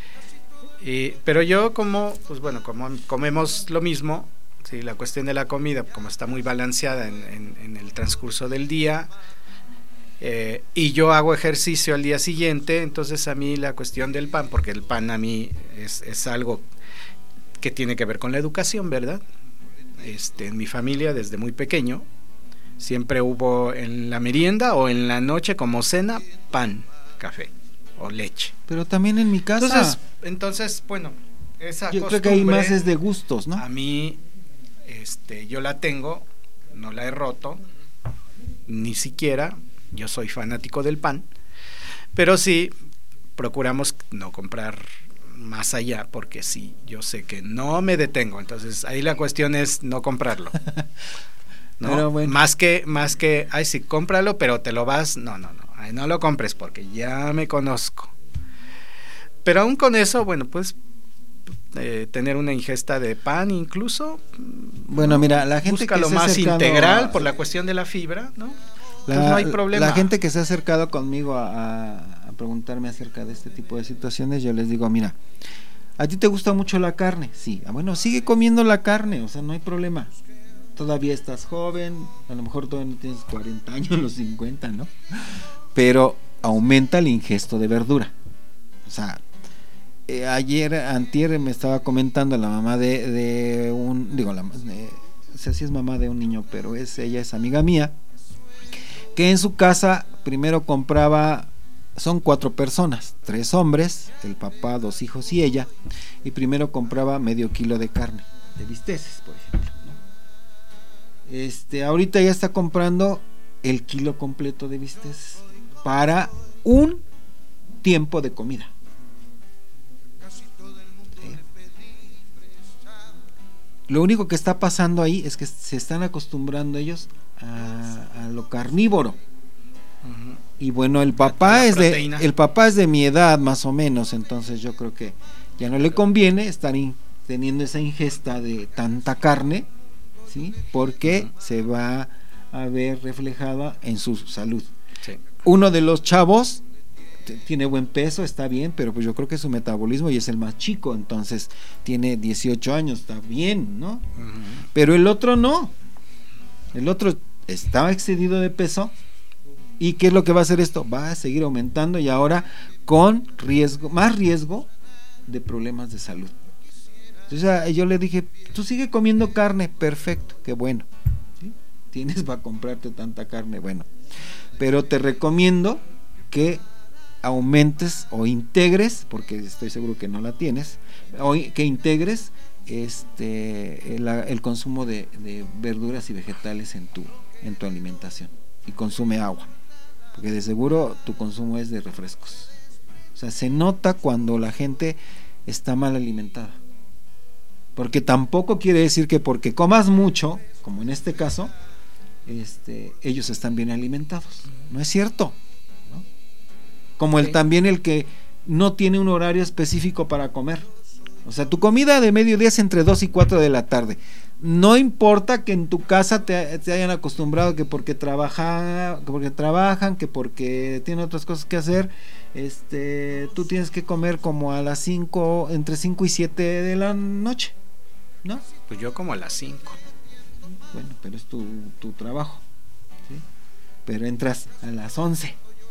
[SPEAKER 6] Y, pero yo como, pues bueno, como comemos lo mismo, sí, la cuestión de la comida, como está muy balanceada en, en, en el transcurso del día, eh, y yo hago ejercicio al día siguiente, entonces a mí la cuestión del pan, porque el pan a mí es, es algo que tiene que ver con la educación, ¿verdad? Este, en mi familia desde muy pequeño siempre hubo en la merienda o en la noche como cena pan, café o leche.
[SPEAKER 5] Pero también en mi casa.
[SPEAKER 6] Entonces, entonces bueno, esa
[SPEAKER 5] yo
[SPEAKER 6] costumbre
[SPEAKER 5] creo que ahí más es de gustos, ¿no?
[SPEAKER 6] a mí, este, yo la tengo, no la he roto, ni siquiera. Yo soy fanático del pan, pero sí procuramos no comprar más allá, porque sí, yo sé que no me detengo, entonces ahí la cuestión es no comprarlo. ¿No?
[SPEAKER 5] Pero bueno.
[SPEAKER 6] Más que, más que, ay sí, cómpralo, pero te lo vas, no, no, no, ay, no lo compres porque ya me conozco. Pero aún con eso, bueno, pues eh, tener una ingesta de pan incluso
[SPEAKER 5] Bueno,
[SPEAKER 6] ¿no?
[SPEAKER 5] mira, la gente
[SPEAKER 6] busca
[SPEAKER 5] que
[SPEAKER 6] lo
[SPEAKER 5] se ha
[SPEAKER 6] más
[SPEAKER 5] acercado
[SPEAKER 6] integral
[SPEAKER 5] a-
[SPEAKER 6] por la cuestión de la fibra, ¿no?
[SPEAKER 5] La,
[SPEAKER 6] Entonces no hay problema.
[SPEAKER 5] la gente que se ha acercado conmigo a, a, a preguntarme acerca de este tipo de situaciones, yo les digo, mira, ¿a ti te gusta mucho la carne? Sí, ah, bueno, sigue comiendo la carne, o sea, no hay problema. Todavía estás joven, a lo mejor todavía no tienes cuarenta años, los cincuenta, ¿no? Pero aumenta el ingesto de verdura. O sea, eh, ayer, antier me estaba comentando la mamá de, de un, digo, la, de, o sea, sí es mamá de un niño, pero es ella es amiga mía, que en su casa primero compraba, son cuatro personas, tres hombres, el papá, dos hijos y ella, y primero compraba medio kilo de carne, de bisteces, por ejemplo, ¿no? Este, ahorita ya está comprando el kilo completo de bisteces para un tiempo de comida. ¿Sí? Lo único que está pasando ahí es que se están acostumbrando ellos a, a lo carnívoro. Uh-huh. Y bueno, el papá es de el papá es de mi edad más o menos, entonces yo creo que ya no le conviene estar in, teniendo esa ingesta de tanta carne, ¿sí? Porque uh-huh. se va a ver reflejada en su salud. Sí. Uno de los chavos t- tiene buen peso, está bien, pero pues yo creo que su metabolismo y es el más chico, entonces tiene dieciocho años, está bien, ¿no? Uh-huh. Pero el otro no. El otro está excedido de peso. ¿Y qué es lo que va a hacer esto? Va a seguir aumentando y ahora con riesgo, más riesgo de problemas de salud. Entonces yo le dije, tú sigue comiendo carne, perfecto, qué bueno, ¿sí? Tienes para comprarte tanta carne, bueno, pero te recomiendo que aumentes o integres, porque estoy seguro que no la tienes, o que integres este el, el consumo de, de verduras y vegetales en tu, en tu alimentación, y consume agua. Porque de seguro tu consumo es de refrescos. O sea, se nota cuando la gente está mal alimentada. Porque tampoco quiere decir que porque comas mucho, como en este caso, este, ellos están bien alimentados. No es cierto, ¿no? Como el, también el que no tiene un horario específico para comer. O sea, tu comida de mediodía es entre dos y cuatro de la tarde. No importa que en tu casa te, te hayan acostumbrado que porque trabaja, que porque trabajan, que porque tienen otras cosas que hacer, este, tú tienes que comer como a las cinco, entre cinco y siete de la noche, ¿no?
[SPEAKER 6] Pues yo como a las cinco.
[SPEAKER 5] Bueno, pero es tu, tu trabajo, ¿sí? Pero entras a las once.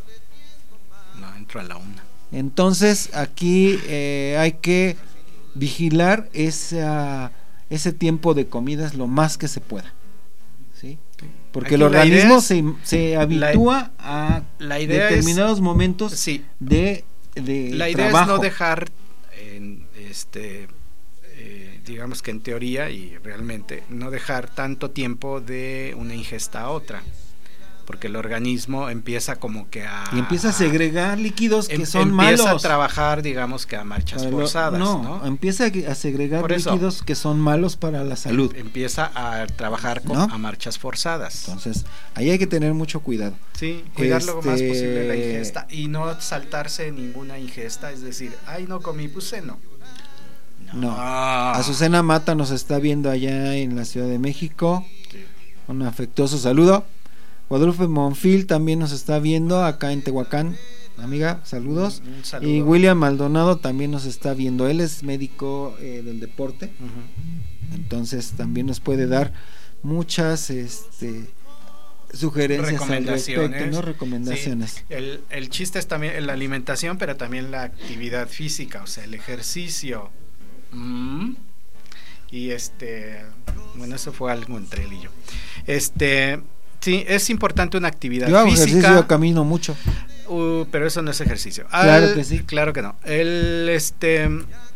[SPEAKER 6] No, entro a la una.
[SPEAKER 5] Entonces aquí eh, hay que vigilar esa ese tiempo de comidas lo más que se pueda, ¿sí? Porque aquí el organismo es, se, se habitúa la, a la determinados es, momentos
[SPEAKER 6] sí,
[SPEAKER 5] de, de
[SPEAKER 6] la idea
[SPEAKER 5] trabajo.
[SPEAKER 6] Es no dejar en, este eh, digamos que en teoría y realmente no dejar tanto tiempo de una ingesta a otra, porque el organismo empieza como que a...
[SPEAKER 5] Y empieza a segregar líquidos que
[SPEAKER 6] em,
[SPEAKER 5] son
[SPEAKER 6] empieza
[SPEAKER 5] malos.
[SPEAKER 6] Empieza a trabajar, digamos que a marchas lo, forzadas,
[SPEAKER 5] no,
[SPEAKER 6] ¿no?
[SPEAKER 5] empieza a segregar eso, líquidos que son malos para la salud.
[SPEAKER 6] Em, empieza a trabajar con, ¿no? a marchas forzadas.
[SPEAKER 5] Entonces, ahí hay que tener mucho cuidado.
[SPEAKER 6] Sí, cuidar este... lo más posible la ingesta y no saltarse ninguna ingesta, es decir, ay, no comí, pues ceno.
[SPEAKER 5] No. no. Azucena Mata nos está viendo allá en la Ciudad de México. Sí. Un afectuoso saludo. Guadalupe Monfil también nos está viendo acá en Tehuacán, amiga, saludos.
[SPEAKER 6] Un saludo.
[SPEAKER 5] Y William Maldonado también nos está viendo, él es médico eh, del deporte, uh-huh. Entonces también nos puede dar muchas este, sugerencias al respecto, ¿no? Recomendaciones.
[SPEAKER 6] Sí. El, el chiste es también la alimentación, pero también la actividad física, o sea, el ejercicio. Mm. Y este, bueno, eso fue algo entre él y yo. Este... Sí, es importante una actividad
[SPEAKER 5] yo hago
[SPEAKER 6] física.
[SPEAKER 5] Ejercicio, yo camino mucho.
[SPEAKER 6] Uh, pero eso no es ejercicio.
[SPEAKER 5] Claro
[SPEAKER 6] Al,
[SPEAKER 5] que sí.
[SPEAKER 6] Claro que no. El este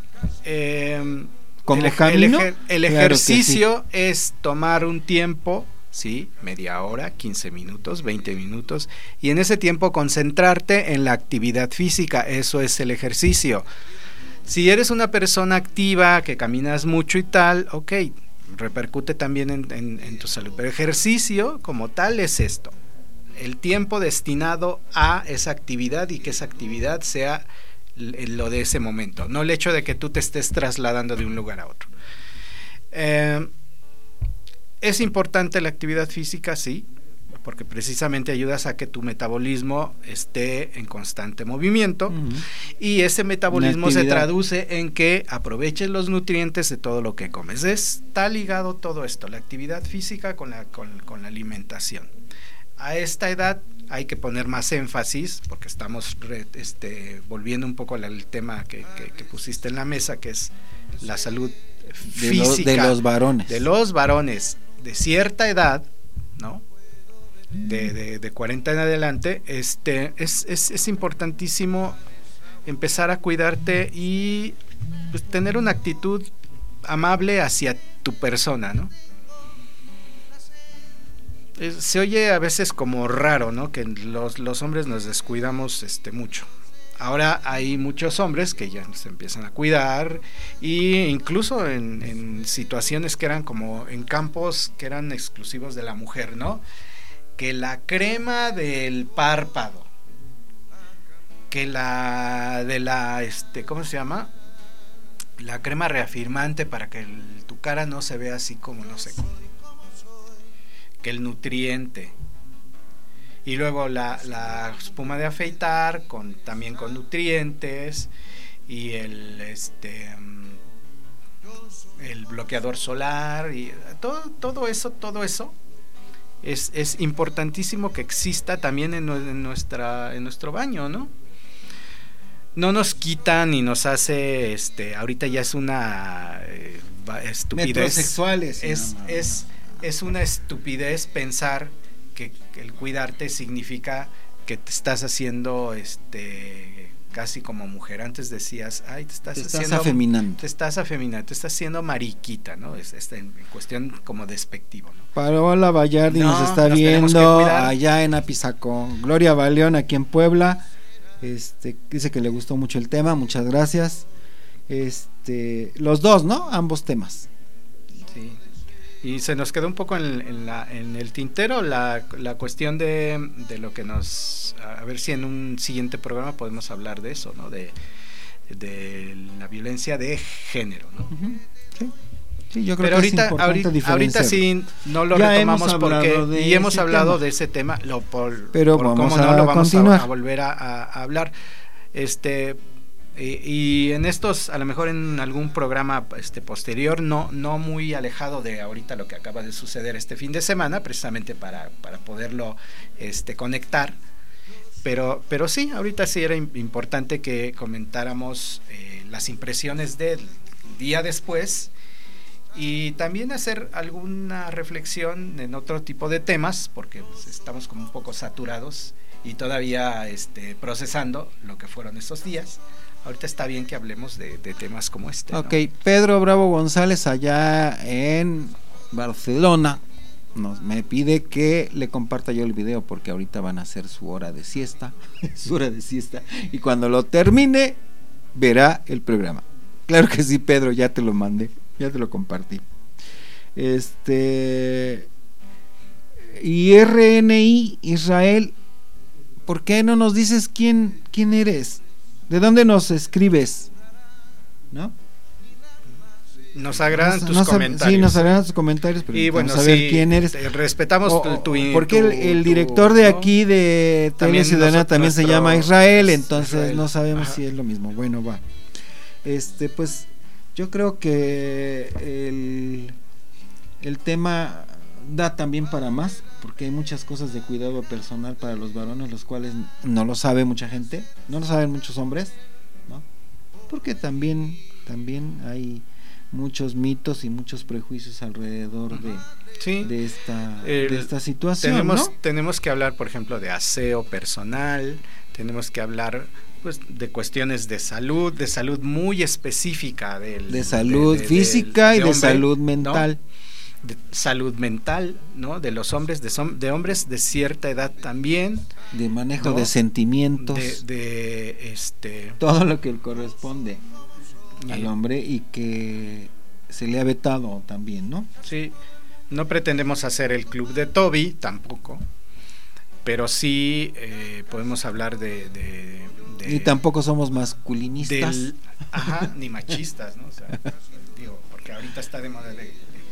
[SPEAKER 6] eh,
[SPEAKER 5] ¿Cómo
[SPEAKER 6] el,
[SPEAKER 5] camino?
[SPEAKER 6] El, el, el
[SPEAKER 5] claro
[SPEAKER 6] ejercicio sí. Es tomar un tiempo, sí, media hora, quince minutos, veinte minutos, y en ese tiempo concentrarte en la actividad física. Eso es el ejercicio. Si eres una persona activa que caminas mucho y tal, ok, repercute también en, en, en tu salud, pero ejercicio como tal es esto, el tiempo destinado a esa actividad y que esa actividad sea lo de ese momento, no el hecho de que tú te estés trasladando de un lugar a otro. Eh, es importante la actividad física, sí, porque precisamente ayudas a que tu metabolismo esté en constante movimiento, uh-huh. y ese metabolismo se traduce en que aproveches los nutrientes de todo lo que comes. Está ligado todo esto, la actividad física con la, con, con la alimentación. A esta edad hay que poner más énfasis, porque estamos re, este, volviendo un poco al tema que, que, que pusiste en la mesa, que es la salud física
[SPEAKER 5] de, lo, de los varones.
[SPEAKER 6] De los varones de cierta edad, ¿no? De, de, de cuarenta en adelante, este, es, es, es importantísimo empezar a cuidarte y pues, tener una actitud amable hacia tu persona, ¿no? Es, se oye a veces como raro, ¿no? Que los, los hombres nos descuidamos este, mucho. Ahora hay muchos hombres que ya se empiezan a cuidar, e incluso en, en situaciones que eran como en campos que eran exclusivos de la mujer, ¿no? Que la crema del párpado, que la de la, este, ¿cómo se llama? La crema reafirmante para que el, tu cara no se vea así como, no sé, que el nutriente. Y luego la, la espuma de afeitar, con, también con nutrientes, y el, este, el bloqueador solar, y todo, todo eso, todo eso. Es, es importantísimo que exista también en, en, nuestra, en nuestro baño, ¿no? No nos quita ni nos hace, este, ahorita ya es una eh, estupidez.
[SPEAKER 5] Metrosexuales.
[SPEAKER 6] Es,
[SPEAKER 5] no, no,
[SPEAKER 6] es,
[SPEAKER 5] no.
[SPEAKER 6] es una estupidez pensar que, que el cuidarte significa que te estás haciendo, este, casi como mujer. Antes decías, ay, te estás,
[SPEAKER 5] te
[SPEAKER 6] haciendo,
[SPEAKER 5] estás afeminando.
[SPEAKER 6] Te estás afeminando, te estás haciendo mariquita, ¿no? Es, es en, en cuestión como despectivo, ¿no?
[SPEAKER 5] Paola Vallardi no, nos está nos viendo allá en Apizaco. Gloria Baleón aquí en Puebla. Este, dice que le gustó mucho el tema, muchas gracias. Este, los dos, ¿no? Ambos temas.
[SPEAKER 6] Sí. Y se nos quedó un poco en, en, la, en el tintero la, la cuestión de, de lo que nos... A ver si en un siguiente programa podemos hablar de eso, ¿no? De, de la violencia de género, ¿no? Uh-huh.
[SPEAKER 5] Sí. Sí, yo creo
[SPEAKER 6] Pero
[SPEAKER 5] que
[SPEAKER 6] ahorita,
[SPEAKER 5] es importante
[SPEAKER 6] ahorita, ahorita sí no lo
[SPEAKER 5] ya
[SPEAKER 6] retomamos porque y hemos hablado
[SPEAKER 5] tema.
[SPEAKER 6] de ese tema, lo por,
[SPEAKER 5] pero
[SPEAKER 6] por
[SPEAKER 5] vamos
[SPEAKER 6] cómo
[SPEAKER 5] a
[SPEAKER 6] no lo vamos
[SPEAKER 5] continuar.
[SPEAKER 6] a, a volver a, a, a hablar. Este y, y en estos, a lo mejor en algún programa este posterior, no no muy alejado de ahorita lo que acaba de suceder este fin de semana, precisamente para, para poderlo este conectar. Pero pero sí, ahorita sí era importante que comentáramos eh, las impresiones del día después. Y también hacer alguna reflexión en otro tipo de temas, porque pues, estamos como un poco saturados y todavía este, procesando lo que fueron estos días. Ahorita está bien que hablemos de, de temas como este.
[SPEAKER 5] Ok,
[SPEAKER 6] ¿no?
[SPEAKER 5] Pedro Bravo González allá en Barcelona nos, me pide que le comparta yo el video porque ahorita van a hacer su hora de siesta, su hora de siesta, y cuando lo termine verá el programa. Claro que sí, Pedro, ya te lo mandé. Ya te lo compartí. Este y R N I Israel, ¿por qué no nos dices quién quién eres? ¿De dónde nos escribes? ¿No?
[SPEAKER 6] Nos agradan
[SPEAKER 5] nos,
[SPEAKER 6] tus
[SPEAKER 5] nos,
[SPEAKER 6] comentarios.
[SPEAKER 5] Sí, nos agradan tus comentarios, pero
[SPEAKER 6] y bueno,
[SPEAKER 5] saber
[SPEAKER 6] sí,
[SPEAKER 5] quién eres.
[SPEAKER 6] Respetamos
[SPEAKER 5] o,
[SPEAKER 6] tu, tu
[SPEAKER 5] porque el, el director
[SPEAKER 6] tu,
[SPEAKER 5] de
[SPEAKER 6] ¿no?
[SPEAKER 5] aquí de Tele Ciudadana también se llama Israel, entonces
[SPEAKER 6] Israel.
[SPEAKER 5] No sabemos
[SPEAKER 6] Ajá.
[SPEAKER 5] si es lo mismo. Bueno, va. Este, pues yo creo que el, el tema da también para más, porque hay muchas cosas de cuidado personal para los varones, los cuales no lo sabe mucha gente, no lo saben muchos hombres, ¿no? Porque también, también hay muchos mitos y muchos prejuicios alrededor de,
[SPEAKER 6] sí.
[SPEAKER 5] de, esta,
[SPEAKER 6] El,
[SPEAKER 5] de esta situación,
[SPEAKER 6] tenemos,
[SPEAKER 5] ¿no?
[SPEAKER 6] tenemos que hablar, por ejemplo, de aseo personal, tenemos que hablar pues de cuestiones de salud, de salud muy específica del,
[SPEAKER 5] de salud
[SPEAKER 6] de, de,
[SPEAKER 5] física
[SPEAKER 6] de, de
[SPEAKER 5] y de
[SPEAKER 6] hombre,
[SPEAKER 5] salud mental,
[SPEAKER 6] ¿no? De salud mental, ¿no? De los hombres, de, som, de hombres de cierta edad también,
[SPEAKER 5] de manejo
[SPEAKER 6] ¿no?
[SPEAKER 5] de sentimientos,
[SPEAKER 6] de, de este
[SPEAKER 5] todo lo que corresponde
[SPEAKER 6] y,
[SPEAKER 5] al hombre y que se le ha vetado también, ¿no?
[SPEAKER 6] Sí, no pretendemos hacer el club de Toby tampoco, pero sí eh, podemos hablar de, de, de
[SPEAKER 5] y tampoco somos masculinistas
[SPEAKER 6] del, ajá, ni machistas, ¿no? O sea, digo, porque ahorita está de moda de, de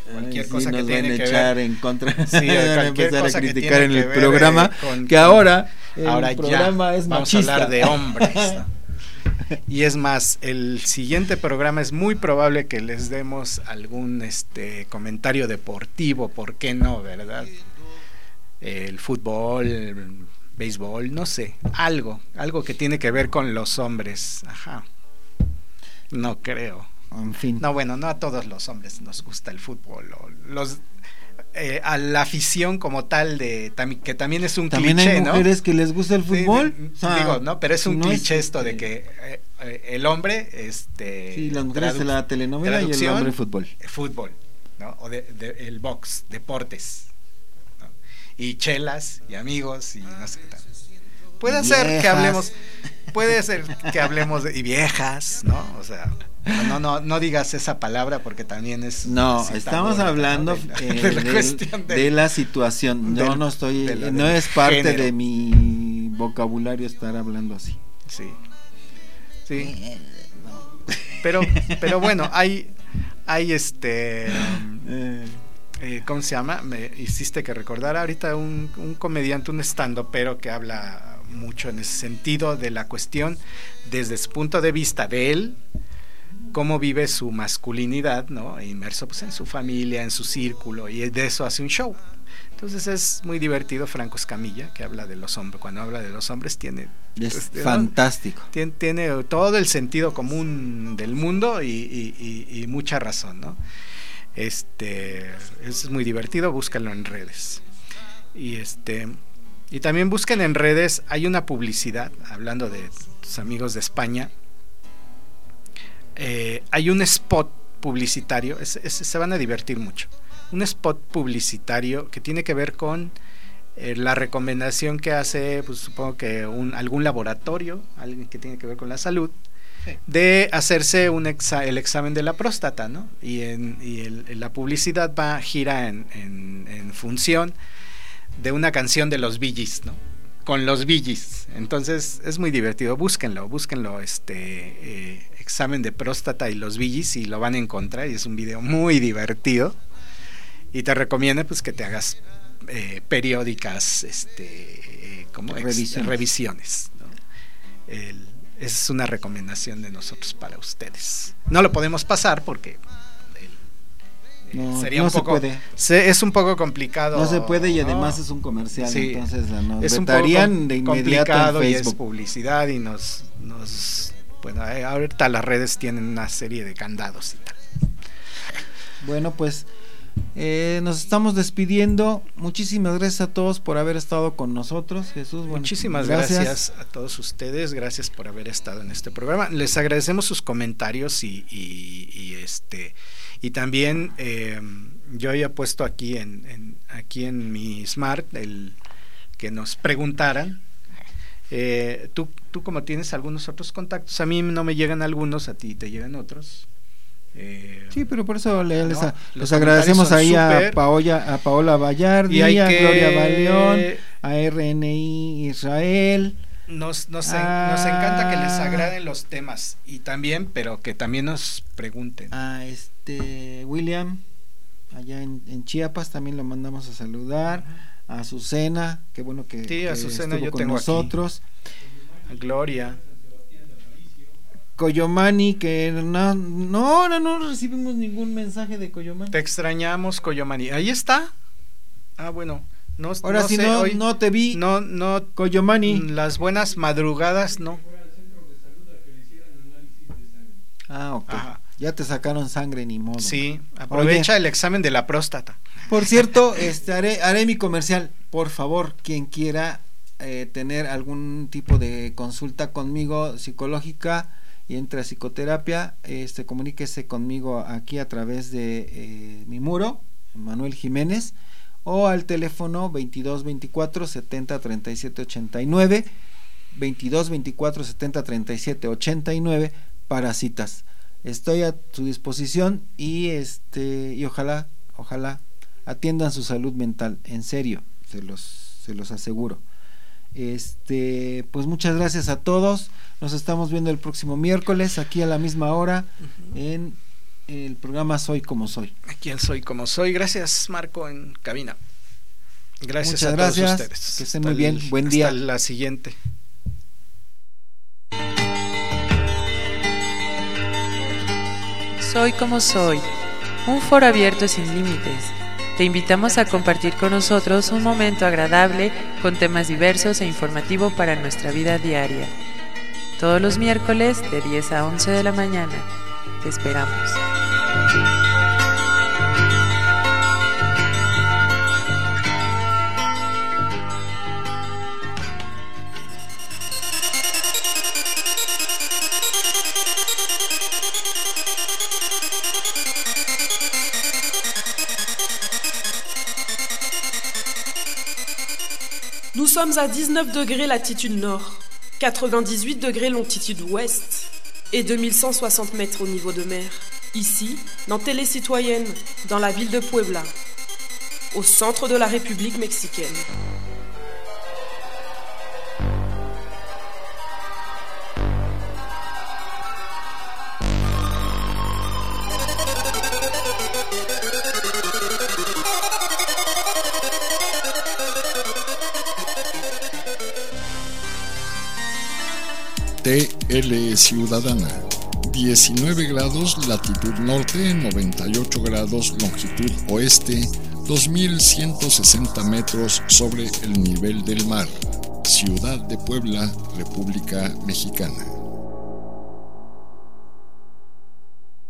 [SPEAKER 6] cualquier
[SPEAKER 5] Ay,
[SPEAKER 6] cosa
[SPEAKER 5] sí,
[SPEAKER 6] que
[SPEAKER 5] nos
[SPEAKER 6] tiene
[SPEAKER 5] van a
[SPEAKER 6] que
[SPEAKER 5] echar
[SPEAKER 6] ver
[SPEAKER 5] en contra,
[SPEAKER 6] sí,
[SPEAKER 5] van a
[SPEAKER 6] cualquier
[SPEAKER 5] empezar a
[SPEAKER 6] cosa que
[SPEAKER 5] criticar en
[SPEAKER 6] tiene
[SPEAKER 5] el
[SPEAKER 6] que ver,
[SPEAKER 5] programa
[SPEAKER 6] eh, con-
[SPEAKER 5] que
[SPEAKER 6] con-
[SPEAKER 5] ahora el
[SPEAKER 6] ahora
[SPEAKER 5] programa
[SPEAKER 6] ya
[SPEAKER 5] es
[SPEAKER 6] vamos
[SPEAKER 5] machista.
[SPEAKER 6] a hablar de hombres, ¿no? Y es más, el siguiente programa es muy probable que les demos algún este comentario deportivo, ¿por qué no, verdad? El fútbol, el béisbol, no sé, algo, algo que tiene que ver con los hombres, ajá. No creo.
[SPEAKER 5] En fin.
[SPEAKER 6] No, bueno, no a todos los hombres nos gusta el fútbol, o los eh, a la afición como tal de tam- que también es un
[SPEAKER 5] También
[SPEAKER 6] cliché,
[SPEAKER 5] hay
[SPEAKER 6] ¿no?
[SPEAKER 5] mujeres que les gusta el fútbol.
[SPEAKER 6] Sí,
[SPEAKER 5] O sea,
[SPEAKER 6] digo, no, pero es un
[SPEAKER 5] no
[SPEAKER 6] cliché
[SPEAKER 5] es,
[SPEAKER 6] esto de
[SPEAKER 5] este,
[SPEAKER 6] que eh, eh, el hombre, este,
[SPEAKER 5] sí, las mujeres de
[SPEAKER 6] tradu-
[SPEAKER 5] la telenovela y el
[SPEAKER 6] traducción,
[SPEAKER 5] hombre fútbol.
[SPEAKER 6] eh, fútbol, ¿no? O de, de- el box, deportes, ¿no? Y chelas y amigos y no sé qué tal. Puede
[SPEAKER 5] Y
[SPEAKER 6] ser que
[SPEAKER 5] viejas.
[SPEAKER 6] hablemos, puede ser que hablemos de y viejas, ¿no? O sea, pero no, no, no digas esa palabra porque también es.
[SPEAKER 5] No,
[SPEAKER 6] así
[SPEAKER 5] estamos
[SPEAKER 6] tan bonita,
[SPEAKER 5] hablando
[SPEAKER 6] ¿no? de, la,
[SPEAKER 5] eh,
[SPEAKER 6] de la
[SPEAKER 5] del-
[SPEAKER 6] cuestión
[SPEAKER 5] de,
[SPEAKER 6] del-
[SPEAKER 5] la situación. Yo
[SPEAKER 6] del-
[SPEAKER 5] no estoy,
[SPEAKER 6] de la-
[SPEAKER 5] no
[SPEAKER 6] del
[SPEAKER 5] es parte
[SPEAKER 6] género.
[SPEAKER 5] de mi vocabulario estar hablando así.
[SPEAKER 6] Sí, sí. Pero, pero bueno, hay, hay este, um,
[SPEAKER 5] Eh,
[SPEAKER 6] eh, ¿cómo se llama? Me hiciste que recordar ahorita un, un comediante, un stand-up, pero que habla mucho en ese sentido de la cuestión desde su punto de vista de él, cómo vive su masculinidad, ¿no? Inmerso pues en su familia, en su círculo, y de eso hace un show. Entonces es muy divertido. Franco Escamilla, que habla de los hombres, cuando habla de los hombres tiene
[SPEAKER 5] es
[SPEAKER 6] este, ¿no?
[SPEAKER 5] fantástico.
[SPEAKER 6] Tiene, tiene todo el sentido común del mundo y, y, y, y mucha razón, ¿no? Este es muy divertido, búscalo en redes. Y este y también busquen en redes, hay una publicidad, hablando de tus amigos de España, eh, hay un spot publicitario, es, es, se van a divertir mucho. Un spot publicitario que tiene que ver con eh, la recomendación que hace, pues supongo que un, algún laboratorio, alguien que tiene que ver con la salud, sí, de hacerse un exa el examen de la próstata, ¿no? Y, en, y el, la publicidad va gira en, en, en función de una canción de los Bee Gees, ¿no? Con los Bee Gees. Entonces es muy divertido, búsquenlo, búsquenlo, este eh, examen de próstata y los Bee Gees, y lo van a encontrar, y es un video muy divertido. Y te recomiendo pues que te hagas eh, periódicas este eh, como
[SPEAKER 5] revisiones,
[SPEAKER 6] revisiones, ¿no? El, es una recomendación de nosotros para ustedes. No lo podemos pasar porque el, eh,
[SPEAKER 5] no,
[SPEAKER 6] sería
[SPEAKER 5] no
[SPEAKER 6] un poco
[SPEAKER 5] se puede.
[SPEAKER 6] Se, es un poco complicado.
[SPEAKER 5] No se puede, y además
[SPEAKER 6] ¿no?
[SPEAKER 5] es un comercial,
[SPEAKER 6] Sí,
[SPEAKER 5] entonces nos
[SPEAKER 6] es un
[SPEAKER 5] vetarían
[SPEAKER 6] poco
[SPEAKER 5] de inmediato en
[SPEAKER 6] complicado y es
[SPEAKER 5] Facebook.
[SPEAKER 6] publicidad, y nos nos bueno, eh, ahorita las redes tienen una serie de candados y tal.
[SPEAKER 5] Bueno, pues eh, nos estamos despidiendo. Muchísimas gracias a todos por haber estado con nosotros, Jesús. Bueno,
[SPEAKER 6] muchísimas gracias. gracias a todos ustedes, gracias por haber estado en este programa. Les agradecemos sus comentarios y, y, y este y también eh, yo había puesto aquí en, en aquí en mi Smart el que nos preguntaran. Eh, tú, tú como tienes algunos otros contactos, a mí no me llegan algunos, a ti te llegan otros. Eh,
[SPEAKER 5] sí, pero por eso le, les,
[SPEAKER 6] no,
[SPEAKER 5] les agradecemos ahí
[SPEAKER 6] super.
[SPEAKER 5] a Paola, a Paola Vallardi,
[SPEAKER 6] a
[SPEAKER 5] que... Gloria Baleón, a
[SPEAKER 6] R
[SPEAKER 5] R N I Israel.
[SPEAKER 6] Nos, nos,
[SPEAKER 5] ah,
[SPEAKER 6] nos encanta que les agraden los temas, y también, pero que también nos pregunten.
[SPEAKER 5] A este William, allá en, en Chiapas, también lo mandamos a saludar. A Azucena, qué bueno que,
[SPEAKER 6] sí,
[SPEAKER 5] que
[SPEAKER 6] Azucena,
[SPEAKER 5] estuvo
[SPEAKER 6] yo
[SPEAKER 5] con
[SPEAKER 6] tengo
[SPEAKER 5] nosotros.
[SPEAKER 6] Aquí. A Gloria.
[SPEAKER 5] Coyomani, que no, no, no, no recibimos ningún mensaje de Coyomani.
[SPEAKER 6] Te extrañamos, Coyomani. Ahí está. Ah, bueno. No,
[SPEAKER 5] Ahora
[SPEAKER 6] no
[SPEAKER 5] sí
[SPEAKER 6] sé,
[SPEAKER 5] no,
[SPEAKER 6] hoy
[SPEAKER 5] no te vi.
[SPEAKER 6] No, no.
[SPEAKER 5] Coyomani.
[SPEAKER 6] Las buenas madrugadas, no.
[SPEAKER 5] Ah, ok.
[SPEAKER 6] Ajá.
[SPEAKER 5] Ya te sacaron sangre, ni modo.
[SPEAKER 6] Sí, aprovecha
[SPEAKER 5] Oye,
[SPEAKER 6] el examen de la próstata.
[SPEAKER 5] Por cierto, este haré, haré mi comercial. Por favor, quien quiera eh, tener algún tipo de consulta conmigo psicológica y entre a psicoterapia, este comuníquese conmigo aquí a través de eh, mi muro, Manuel Jiménez, o al teléfono veintidós veinticuatro setenta treinta y siete ochenta y nueve, veintidós veinticuatro setenta treinta y siete ochenta y nueve para citas. Estoy a su disposición y este y ojalá, ojalá atiendan su salud mental, en serio, se los se los aseguro. Este, pues muchas gracias a todos. Nos estamos viendo el próximo miércoles aquí a la misma hora, uh-huh, en el programa Soy Como Soy.
[SPEAKER 6] Aquí en Soy Como Soy. Gracias, Marco, en cabina. Gracias
[SPEAKER 5] Muchas
[SPEAKER 6] a
[SPEAKER 5] gracias,
[SPEAKER 6] todos ustedes.
[SPEAKER 5] que estén
[SPEAKER 6] Hasta
[SPEAKER 5] muy bien.
[SPEAKER 6] el-
[SPEAKER 5] Buen día.
[SPEAKER 6] Hasta la siguiente.
[SPEAKER 1] Soy como soy, un foro abierto sin límites. Te invitamos a compartir con nosotros un momento agradable con temas diversos e informativo para nuestra vida diaria. Todos los miércoles de diez a once de la mañana. Te esperamos.
[SPEAKER 2] Nous sommes à dix-neuf degrés latitude nord, quatre-vingt-dix-huit degrés longitude ouest et deux mille cent soixante mètres au niveau de mer. Ici, dans Télé Citoyenne, dans la ville de Puebla, au centre de la République mexicaine.
[SPEAKER 3] T L Ciudadana, diecinueve grados latitud norte, noventa y ocho grados longitud oeste, dos mil ciento sesenta metros sobre el nivel del mar. Ciudad de Puebla, República Mexicana.